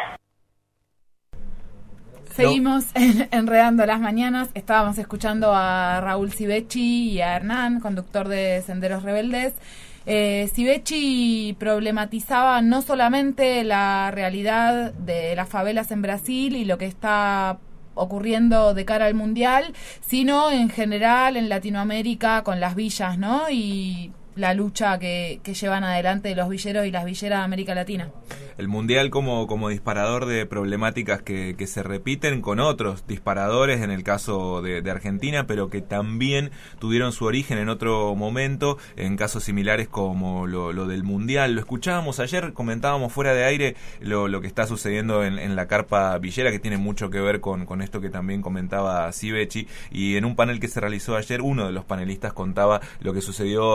Seguimos enredando las mañanas. Estábamos escuchando a Raúl Civechi y a Hernán, conductor de Senderos Rebeldes. Civechi problematizaba no solamente la realidad de las favelas en Brasil y lo que está ocurriendo de cara al mundial, sino en general en Latinoamérica con las villas, ¿no? Y la lucha que llevan adelante los villeros y las villeras de América Latina. El mundial como disparador de problemáticas que se repiten con otros disparadores, en el caso de Argentina, pero que también tuvieron su origen en otro momento, en casos similares como lo del mundial. Lo escuchábamos ayer, comentábamos fuera de aire lo que está sucediendo en la carpa villera, que tiene mucho que ver con esto que también comentaba Civechi, y en un panel que se realizó ayer, uno de los panelistas contaba lo que sucedió aquí en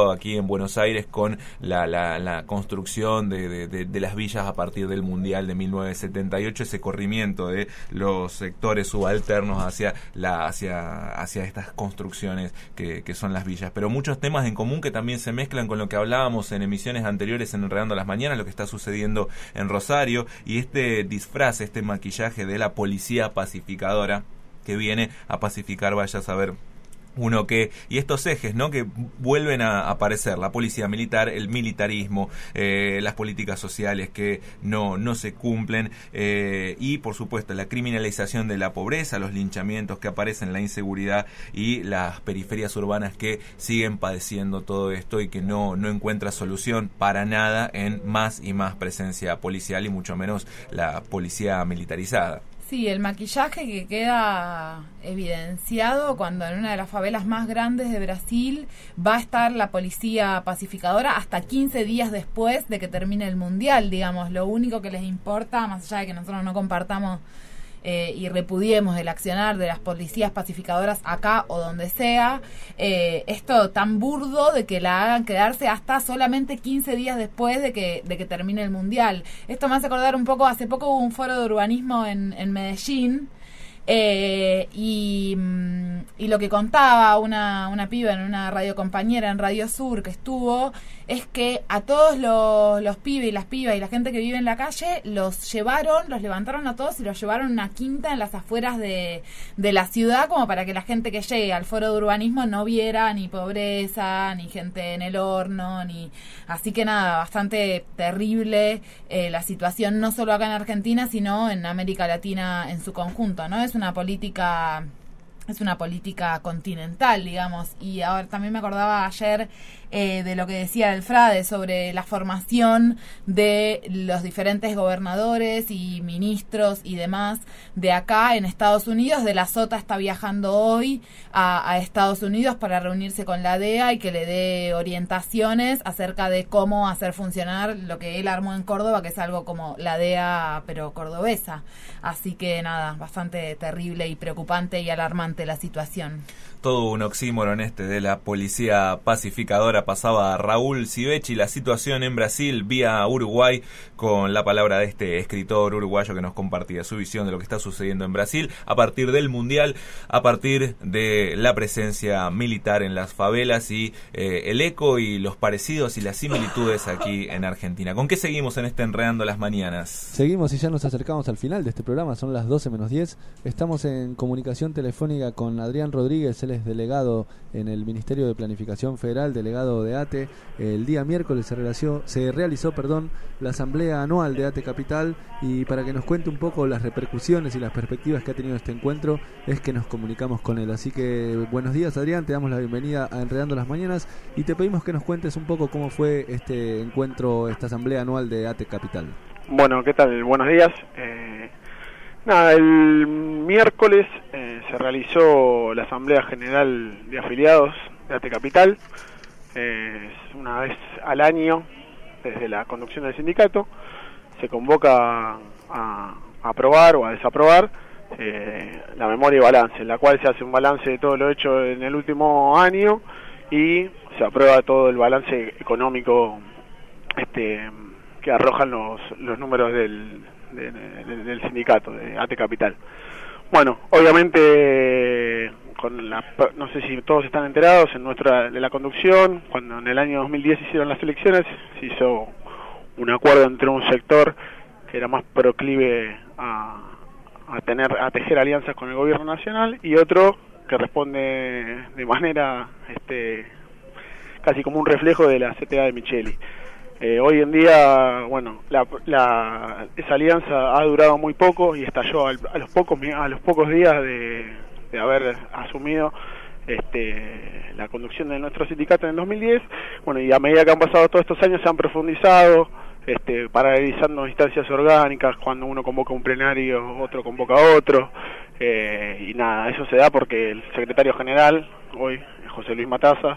Buenos Aires con la construcción de las villas a partir del Mundial de 1978, ese corrimiento de los sectores subalternos hacia estas construcciones que son las villas. Pero muchos temas en común que también se mezclan con lo que hablábamos en emisiones anteriores en Enredando las Mañanas, lo que está sucediendo en Rosario, y este disfraz, este maquillaje de la policía pacificadora que viene a pacificar, vaya a saber uno qué, y estos ejes, ¿no?, que vuelven a aparecer: la policía militar, el militarismo, las políticas sociales que no se cumplen, y por supuesto la criminalización de la pobreza, los linchamientos que aparecen, la inseguridad y las periferias urbanas que siguen padeciendo todo esto y que no encuentra solución para nada en más y más presencia policial y mucho menos la policía militarizada. Sí, el maquillaje que queda evidenciado cuando en una de las favelas más grandes de Brasil va a estar la policía pacificadora hasta 15 días después de que termine el Mundial, digamos. Lo único que les importa, más allá de que nosotros no compartamos y repudiemos el accionar de las policías pacificadoras acá o donde sea, esto tan burdo de que la hagan quedarse hasta solamente 15 días después de que termine el Mundial. Esto me hace acordar un poco, hace poco hubo un foro de urbanismo en Medellín, y lo que contaba una piba en una radio compañera en Radio Sur que estuvo, es que a todos los pibes y las pibas y la gente que vive en la calle los levantaron a todos y los llevaron a una quinta en las afueras de la ciudad, como para que la gente que llegue al foro de urbanismo no viera ni pobreza, ni gente en el horno, así que nada, bastante terrible la situación, no solo acá en Argentina, sino en América Latina en su conjunto, ¿no? Es una política continental, digamos. Y ahora también me acordaba ayer de lo que decía el Frade sobre la formación de los diferentes gobernadores y ministros y demás de acá en Estados Unidos. De la Sota está viajando hoy a Estados Unidos para reunirse con la DEA y que le dé orientaciones acerca de cómo hacer funcionar lo que él armó en Córdoba, que es algo como la DEA pero cordobesa. Así que nada, bastante terrible y preocupante y alarmante la situación. Todo un oxímoron de la policía pacificadora. Pasaba Raúl Civechi, la situación en Brasil vía Uruguay, con la palabra de este escritor uruguayo que nos compartía su visión de lo que está sucediendo en Brasil a partir del Mundial, a partir de la presencia militar en las favelas y el eco y los parecidos y las similitudes aquí en Argentina. ¿Con qué seguimos en Enredando las Mañanas? Seguimos y ya nos acercamos al final de este programa, son las 12 menos 10. Estamos en comunicación telefónica con Adrián Rodríguez, él es delegado en el Ministerio de Planificación Federal, delegado de ATE. El día miércoles se realizó la asamblea anual de ATE Capital, y para que nos cuente un poco las repercusiones y las perspectivas que ha tenido este encuentro es que nos comunicamos con él. Así que buenos días, Adrián, te damos la bienvenida a Enredando las Mañanas y te pedimos que nos cuentes un poco cómo fue este encuentro, esta asamblea anual de ATE Capital. Bueno, ¿qué tal? Buenos días. El miércoles se realizó la Asamblea General de Afiliados de ATE Capital, una vez al año desde la conducción del sindicato. Se convoca a aprobar o a desaprobar la memoria y balance, en la cual se hace un balance de todo lo hecho en el último año y se aprueba todo el balance económico que arrojan los números del sindicato de ATE Capital. Bueno, obviamente, no sé si todos están enterados, de la conducción, cuando en el año 2010 hicieron las elecciones, se hizo un acuerdo entre un sector que era más proclive a tejer alianzas con el gobierno nacional y otro que responde de manera casi como un reflejo de la CTA de Micheli. Hoy en día, bueno, esa alianza ha durado muy poco y estalló a los pocos días de haber asumido la conducción de nuestro sindicato en el 2010. Bueno, y a medida que han pasado todos estos años se han profundizado, paralelizando instancias orgánicas. Cuando uno convoca un plenario, otro convoca a otro, y nada, eso se da porque el secretario general, hoy, José Luis Mataza,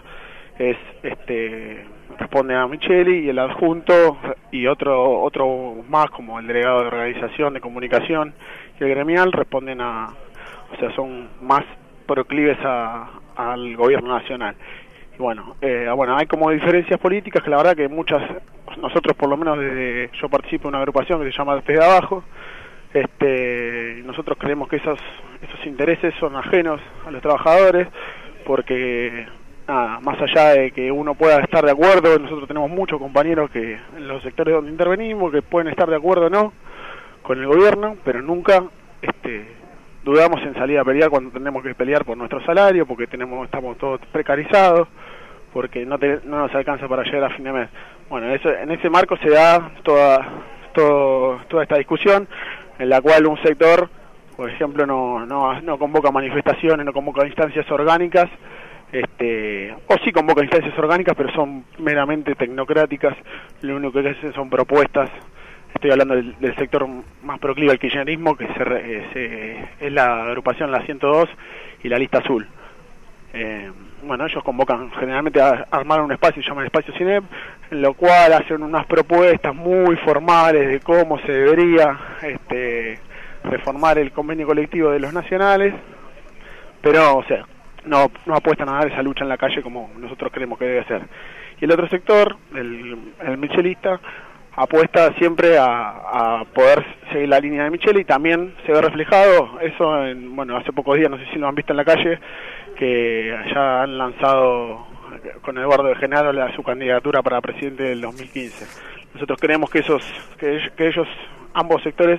responde a Micheli, y el adjunto y otro más, como el delegado de organización, de comunicación y el gremial, responden son más proclives al gobierno nacional. Y bueno, hay como diferencias políticas que la verdad que muchas, nosotros por lo menos yo participo en una agrupación que se llama Desde Abajo. Nosotros creemos que esos intereses son ajenos a los trabajadores, porque más allá de que uno pueda estar de acuerdo, nosotros tenemos muchos compañeros que en los sectores donde intervenimos que pueden estar de acuerdo o no con el gobierno, pero nunca dudamos en salir a pelear cuando tenemos que pelear por nuestro salario, porque estamos todos precarizados, porque no nos alcanza para llegar a fin de mes. Bueno, en ese marco se da toda esta discusión, en la cual un sector, por ejemplo, no convoca manifestaciones, no convoca instancias orgánicas, o sí convoca instancias orgánicas, pero son meramente tecnocráticas, lo único que hacen son propuestas. Estoy hablando del sector más proclive al kirchnerismo, que es la agrupación La 102 y la Lista Azul. Ellos convocan generalmente a armar un espacio, se llama el Espacio CINEP, en lo cual hacen unas propuestas muy formales de cómo se debería reformar el convenio colectivo de los nacionales, pero, no apuestan a dar esa lucha en la calle como nosotros creemos que debe ser. Y el otro sector, el michelista, apuesta siempre a poder seguir la línea de Michel, y también se ve reflejado eso hace pocos días, no sé si lo han visto en la calle, que ya han lanzado con Eduardo de Genaro su candidatura para presidente del 2015. Nosotros creemos que ellos, ambos sectores,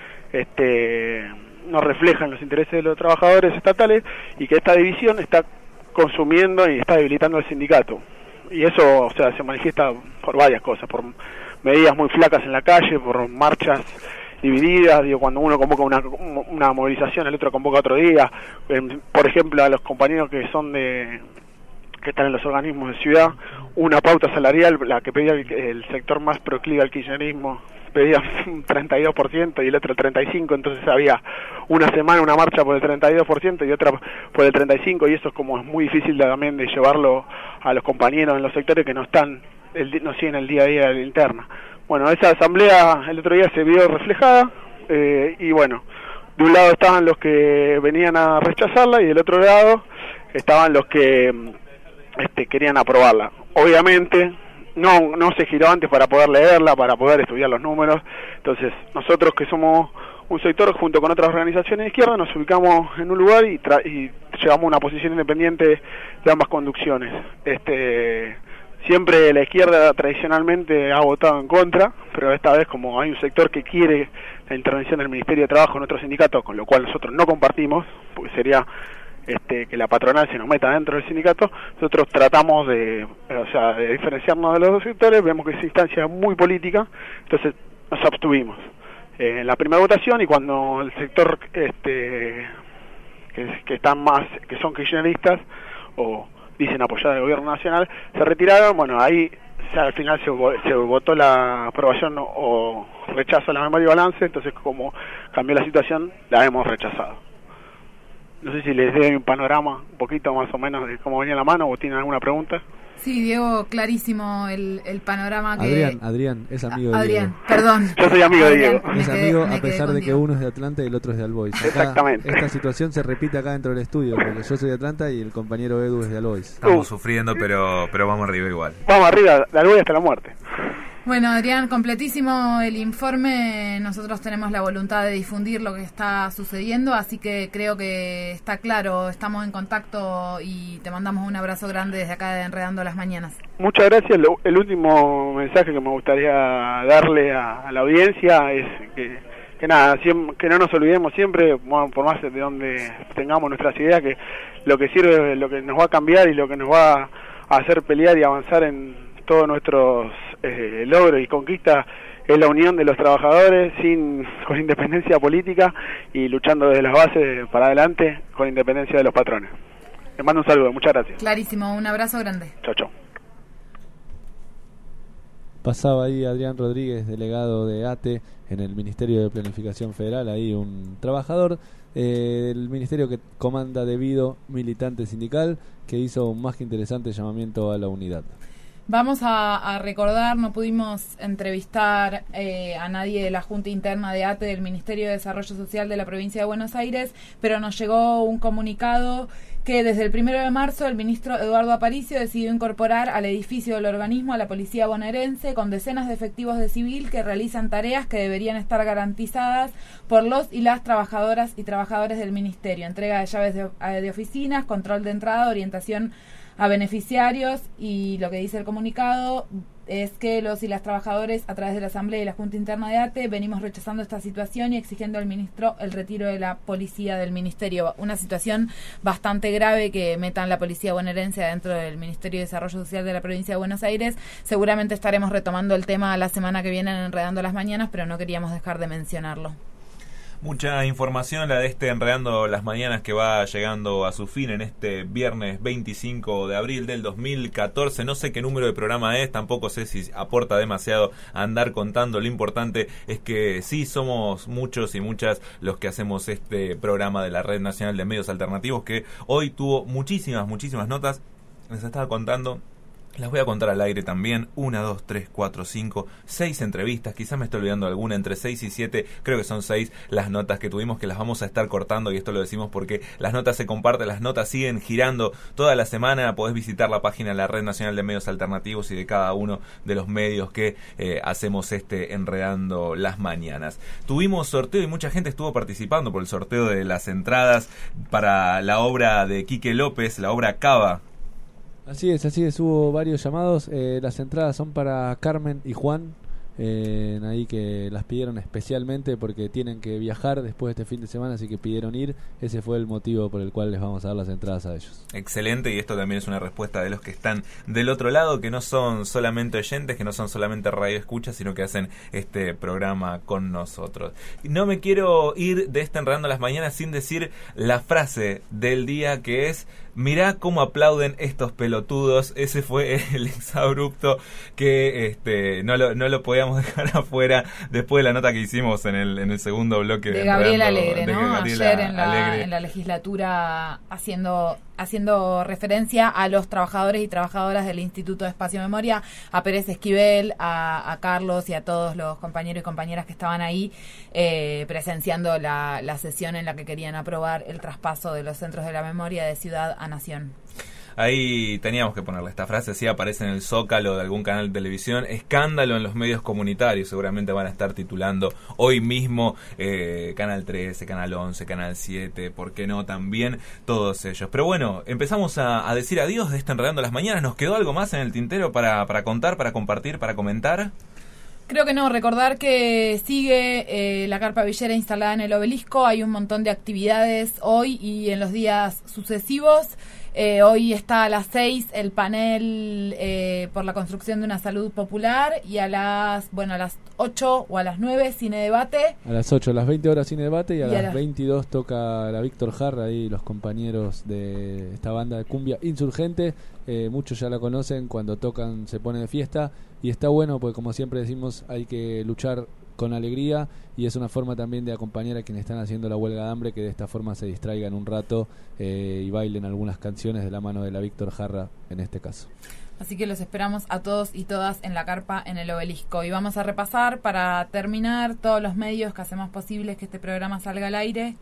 no reflejan los intereses de los trabajadores estatales, y que esta división está consumiendo y está debilitando al sindicato. Y eso, se manifiesta por varias cosas, por medidas muy flacas en la calle, por marchas divididas, cuando uno convoca una movilización, el otro convoca otro día. Por ejemplo, a los compañeros que están en los organismos de ciudad, una pauta salarial, la que pedía el sector más proclive al kirchnerismo, pedía un 32% y el otro el 35%, entonces había una semana una marcha por el 32% y otra por el 35%, y eso es muy difícil también de llevarlo a los compañeros en los sectores que no siguen el día a día de la interna. Bueno, esa asamblea el otro día se vio reflejada, de un lado estaban los que venían a rechazarla y del otro lado estaban los que querían aprobarla. Obviamente no se giró antes para poder leerla, para poder estudiar los números. Entonces nosotros, que somos un sector junto con otras organizaciones de izquierda, nos ubicamos en un lugar y llevamos una posición independiente de ambas conducciones. Siempre la izquierda tradicionalmente ha votado en contra, pero esta vez, como hay un sector que quiere la intervención del Ministerio de Trabajo en nuestro sindicato, con lo cual nosotros no compartimos, porque sería que la patronal se nos meta dentro del sindicato, nosotros tratamos de diferenciarnos de los dos sectores. Vemos que esa instancia es muy política, entonces nos abstuvimos en la primera votación, y cuando el sector que son kirchneristas o dicen apoyar al gobierno nacional, se retiraron. Ahí al final se votó la aprobación o rechazo a la memoria y balance, entonces como cambió la situación, la hemos rechazado. No sé si les doy un panorama un poquito más o menos de cómo venía la mano, o tienen alguna pregunta. Sí, Diego, clarísimo el panorama que... Adrián, es amigo de Adrián, Diego. Perdón. Yo soy amigo de Diego. Es amigo a pesar de que uno es de Atlanta y el otro es de Albois. Exactamente. Esta situación se repite acá dentro del estudio, porque yo soy de Atlanta y el compañero Edu es de Albois. Estamos sufriendo, pero vamos arriba igual. Vamos arriba, de Albois hasta la muerte. Bueno, Adrián, completísimo el informe. Nosotros tenemos la voluntad de difundir lo que está sucediendo, así que creo que está claro. Estamos en contacto y te mandamos un abrazo grande desde acá de Enredando las Mañanas. Muchas gracias. El último mensaje que me gustaría darle a la audiencia es que no nos olvidemos siempre, por más de donde tengamos nuestras ideas, que lo que sirve, lo que nos va a cambiar y lo que nos va a hacer pelear y avanzar en todos nuestros logros y conquistas es la unión de los trabajadores con independencia política y luchando desde las bases para adelante con independencia de los patrones. Les mando un saludo, muchas gracias. Clarísimo, un abrazo grande. Chau, chau. Pasaba ahí Adrián Rodríguez, delegado de ATE en el Ministerio de Planificación Federal, ahí un trabajador del ministerio que comanda debido, militante sindical, que hizo un más que interesante llamamiento a la unidad. Vamos a recordar, no pudimos entrevistar a nadie de la Junta Interna de ATE del Ministerio de Desarrollo Social de la Provincia de Buenos Aires, pero nos llegó un comunicado que desde el 1 de marzo el ministro Eduardo Aparicio decidió incorporar al edificio del organismo a la policía bonaerense con decenas de efectivos de civil que realizan tareas que deberían estar garantizadas por los y las trabajadoras y trabajadores del ministerio. Entrega de llaves de oficinas, control de entrada, orientación a beneficiarios, y lo que dice el comunicado es que los y las trabajadores a través de la Asamblea y la Junta Interna de ATE venimos rechazando esta situación y exigiendo al ministro el retiro de la policía del ministerio. Una situación bastante grave que metan la policía bonaerense dentro del Ministerio de Desarrollo Social de la provincia de Buenos Aires. Seguramente estaremos retomando el tema la semana que viene en Enredando las Mañanas, pero no queríamos dejar de mencionarlo. Mucha información la de Enredando las Mañanas, que va llegando a su fin en este viernes 25 de abril del 2014. No sé qué número de programa es, tampoco sé si aporta demasiado a andar contando. Lo importante es que sí somos muchos y muchas los que hacemos este programa de la Red Nacional de Medios Alternativos, que hoy tuvo muchísimas notas. Les estaba contando. Las voy a contar al aire también. 1, 2, 3, 4, 5, 6 entrevistas. Quizás me estoy olvidando alguna. Entre 6 y 7, creo que son 6 las notas que tuvimos, que las vamos a estar cortando. Y esto lo decimos porque las notas se comparten, las notas siguen girando toda la semana. Podés visitar la página de la Red Nacional de Medios Alternativos y de cada uno de los medios que hacemos Enredando las Mañanas. Tuvimos sorteo y mucha gente estuvo participando por el sorteo de las entradas para la obra de Quique López, la obra Cava. Así es, hubo varios llamados. Las entradas son para Carmen y Juan, ahí que las pidieron especialmente porque tienen que viajar después de este fin de semana, así que pidieron ir. Ese fue el motivo por el cual les vamos a dar las entradas a ellos. Excelente, y esto también es una respuesta de los que están del otro lado, que no son solamente oyentes, que no son solamente radio escuchas, sino que hacen este programa con nosotros. No me quiero ir de Enredando las Mañanas sin decir la frase del día, que es: mirá cómo aplauden estos pelotudos. Ese fue el exabrupto que no lo podíamos dejar afuera después de la nota que hicimos en el segundo bloque de Gabriel Alegre, ¿no? Ayer en la legislatura haciendo referencia a los trabajadores y trabajadoras del Instituto de Espacio y Memoria, a Pérez Esquivel, a Carlos y a todos los compañeros y compañeras que estaban ahí presenciando la sesión en la que querían aprobar el traspaso de los centros de la memoria de ciudad a nación. Ahí teníamos que ponerle esta frase, sí, aparece en el Zócalo de algún canal de televisión. Escándalo en los medios comunitarios, seguramente van a estar titulando hoy mismo Canal 13, Canal 11, Canal 7, ¿por qué no? También todos ellos. Pero bueno, empezamos a decir adiós de Enredando las Mañanas. ¿Nos quedó algo más en el tintero para contar, para compartir, para comentar? Creo que no, recordar que sigue la carpa villera instalada en el Obelisco. Hay un montón de actividades hoy y en los días sucesivos. Hoy está a las 6 el panel por la construcción de una salud popular, y a las 8 o a las 9 cine debate. A las 8, a las 20 horas cine debate, y a las 22 toca la Víctor Jara, ahí los compañeros de esta banda de cumbia insurgente. Muchos ya la conocen, cuando tocan se pone de fiesta, y está bueno porque, como siempre decimos, hay que luchar con alegría, y es una forma también de acompañar a quienes están haciendo la huelga de hambre, que de esta forma se distraigan un rato y bailen algunas canciones de la mano de la Víctor Jara en este caso. Así que los esperamos a todos y todas en la carpa en el Obelisco, y vamos a repasar para terminar todos los medios que hacemos posibles que este programa salga al aire.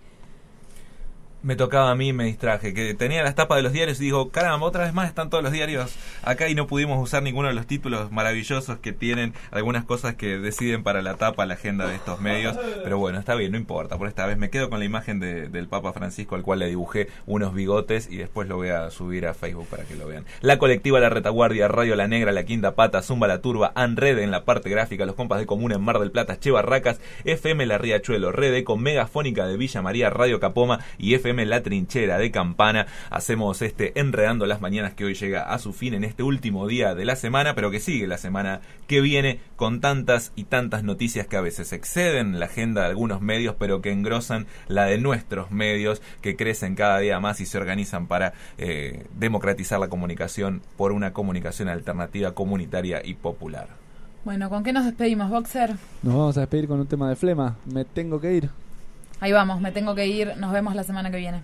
Me tocaba a mí, me distraje, que tenía las tapas de los diarios y digo, caramba, otra vez más están todos los diarios acá, y no pudimos usar ninguno de los títulos maravillosos que tienen algunas cosas que deciden para la tapa, la agenda de estos medios. Pero bueno, está bien, no importa, por esta vez me quedo con la imagen del Papa Francisco, al cual le dibujé unos bigotes, y después lo voy a subir a Facebook para que lo vean. La Colectiva La Retaguardia, Radio La Negra, La Quinta Pata, Zumba La Turba, Anrede en la parte gráfica, Los Compas de Comuna en Mar del Plata, Che Barracas, FM La Riachuelo, Red Eco, Megafónica de Villa María, Radio Capoma y FM La Trinchera de Campana. Hacemos Enredando las Mañanas, que hoy llega a su fin en este último día de la semana, pero que sigue la semana que viene con tantas y tantas noticias que a veces exceden la agenda de algunos medios, pero que engrosan la de nuestros medios, que crecen cada día más y se organizan para democratizar la comunicación por una comunicación alternativa, comunitaria y popular. Bueno, ¿con qué nos despedimos, Boxer? Nos vamos a despedir con un tema de Flema, Me Tengo que Ir. Ahí vamos, me tengo que ir. Nos vemos la semana que viene.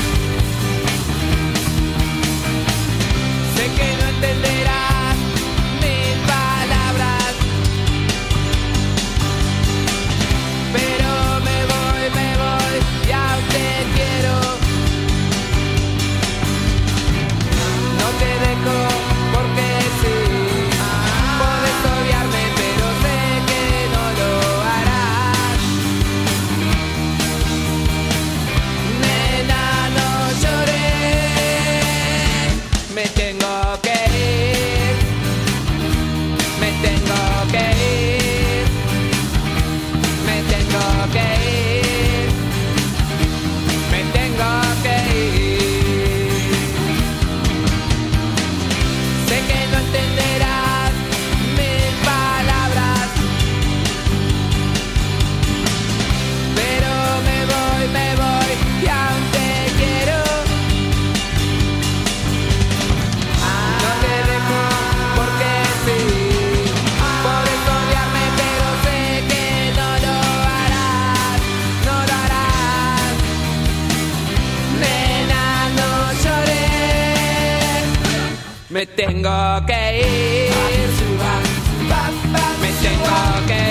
Sé que no entenderás Me tengo que ir. Me tengo que ir.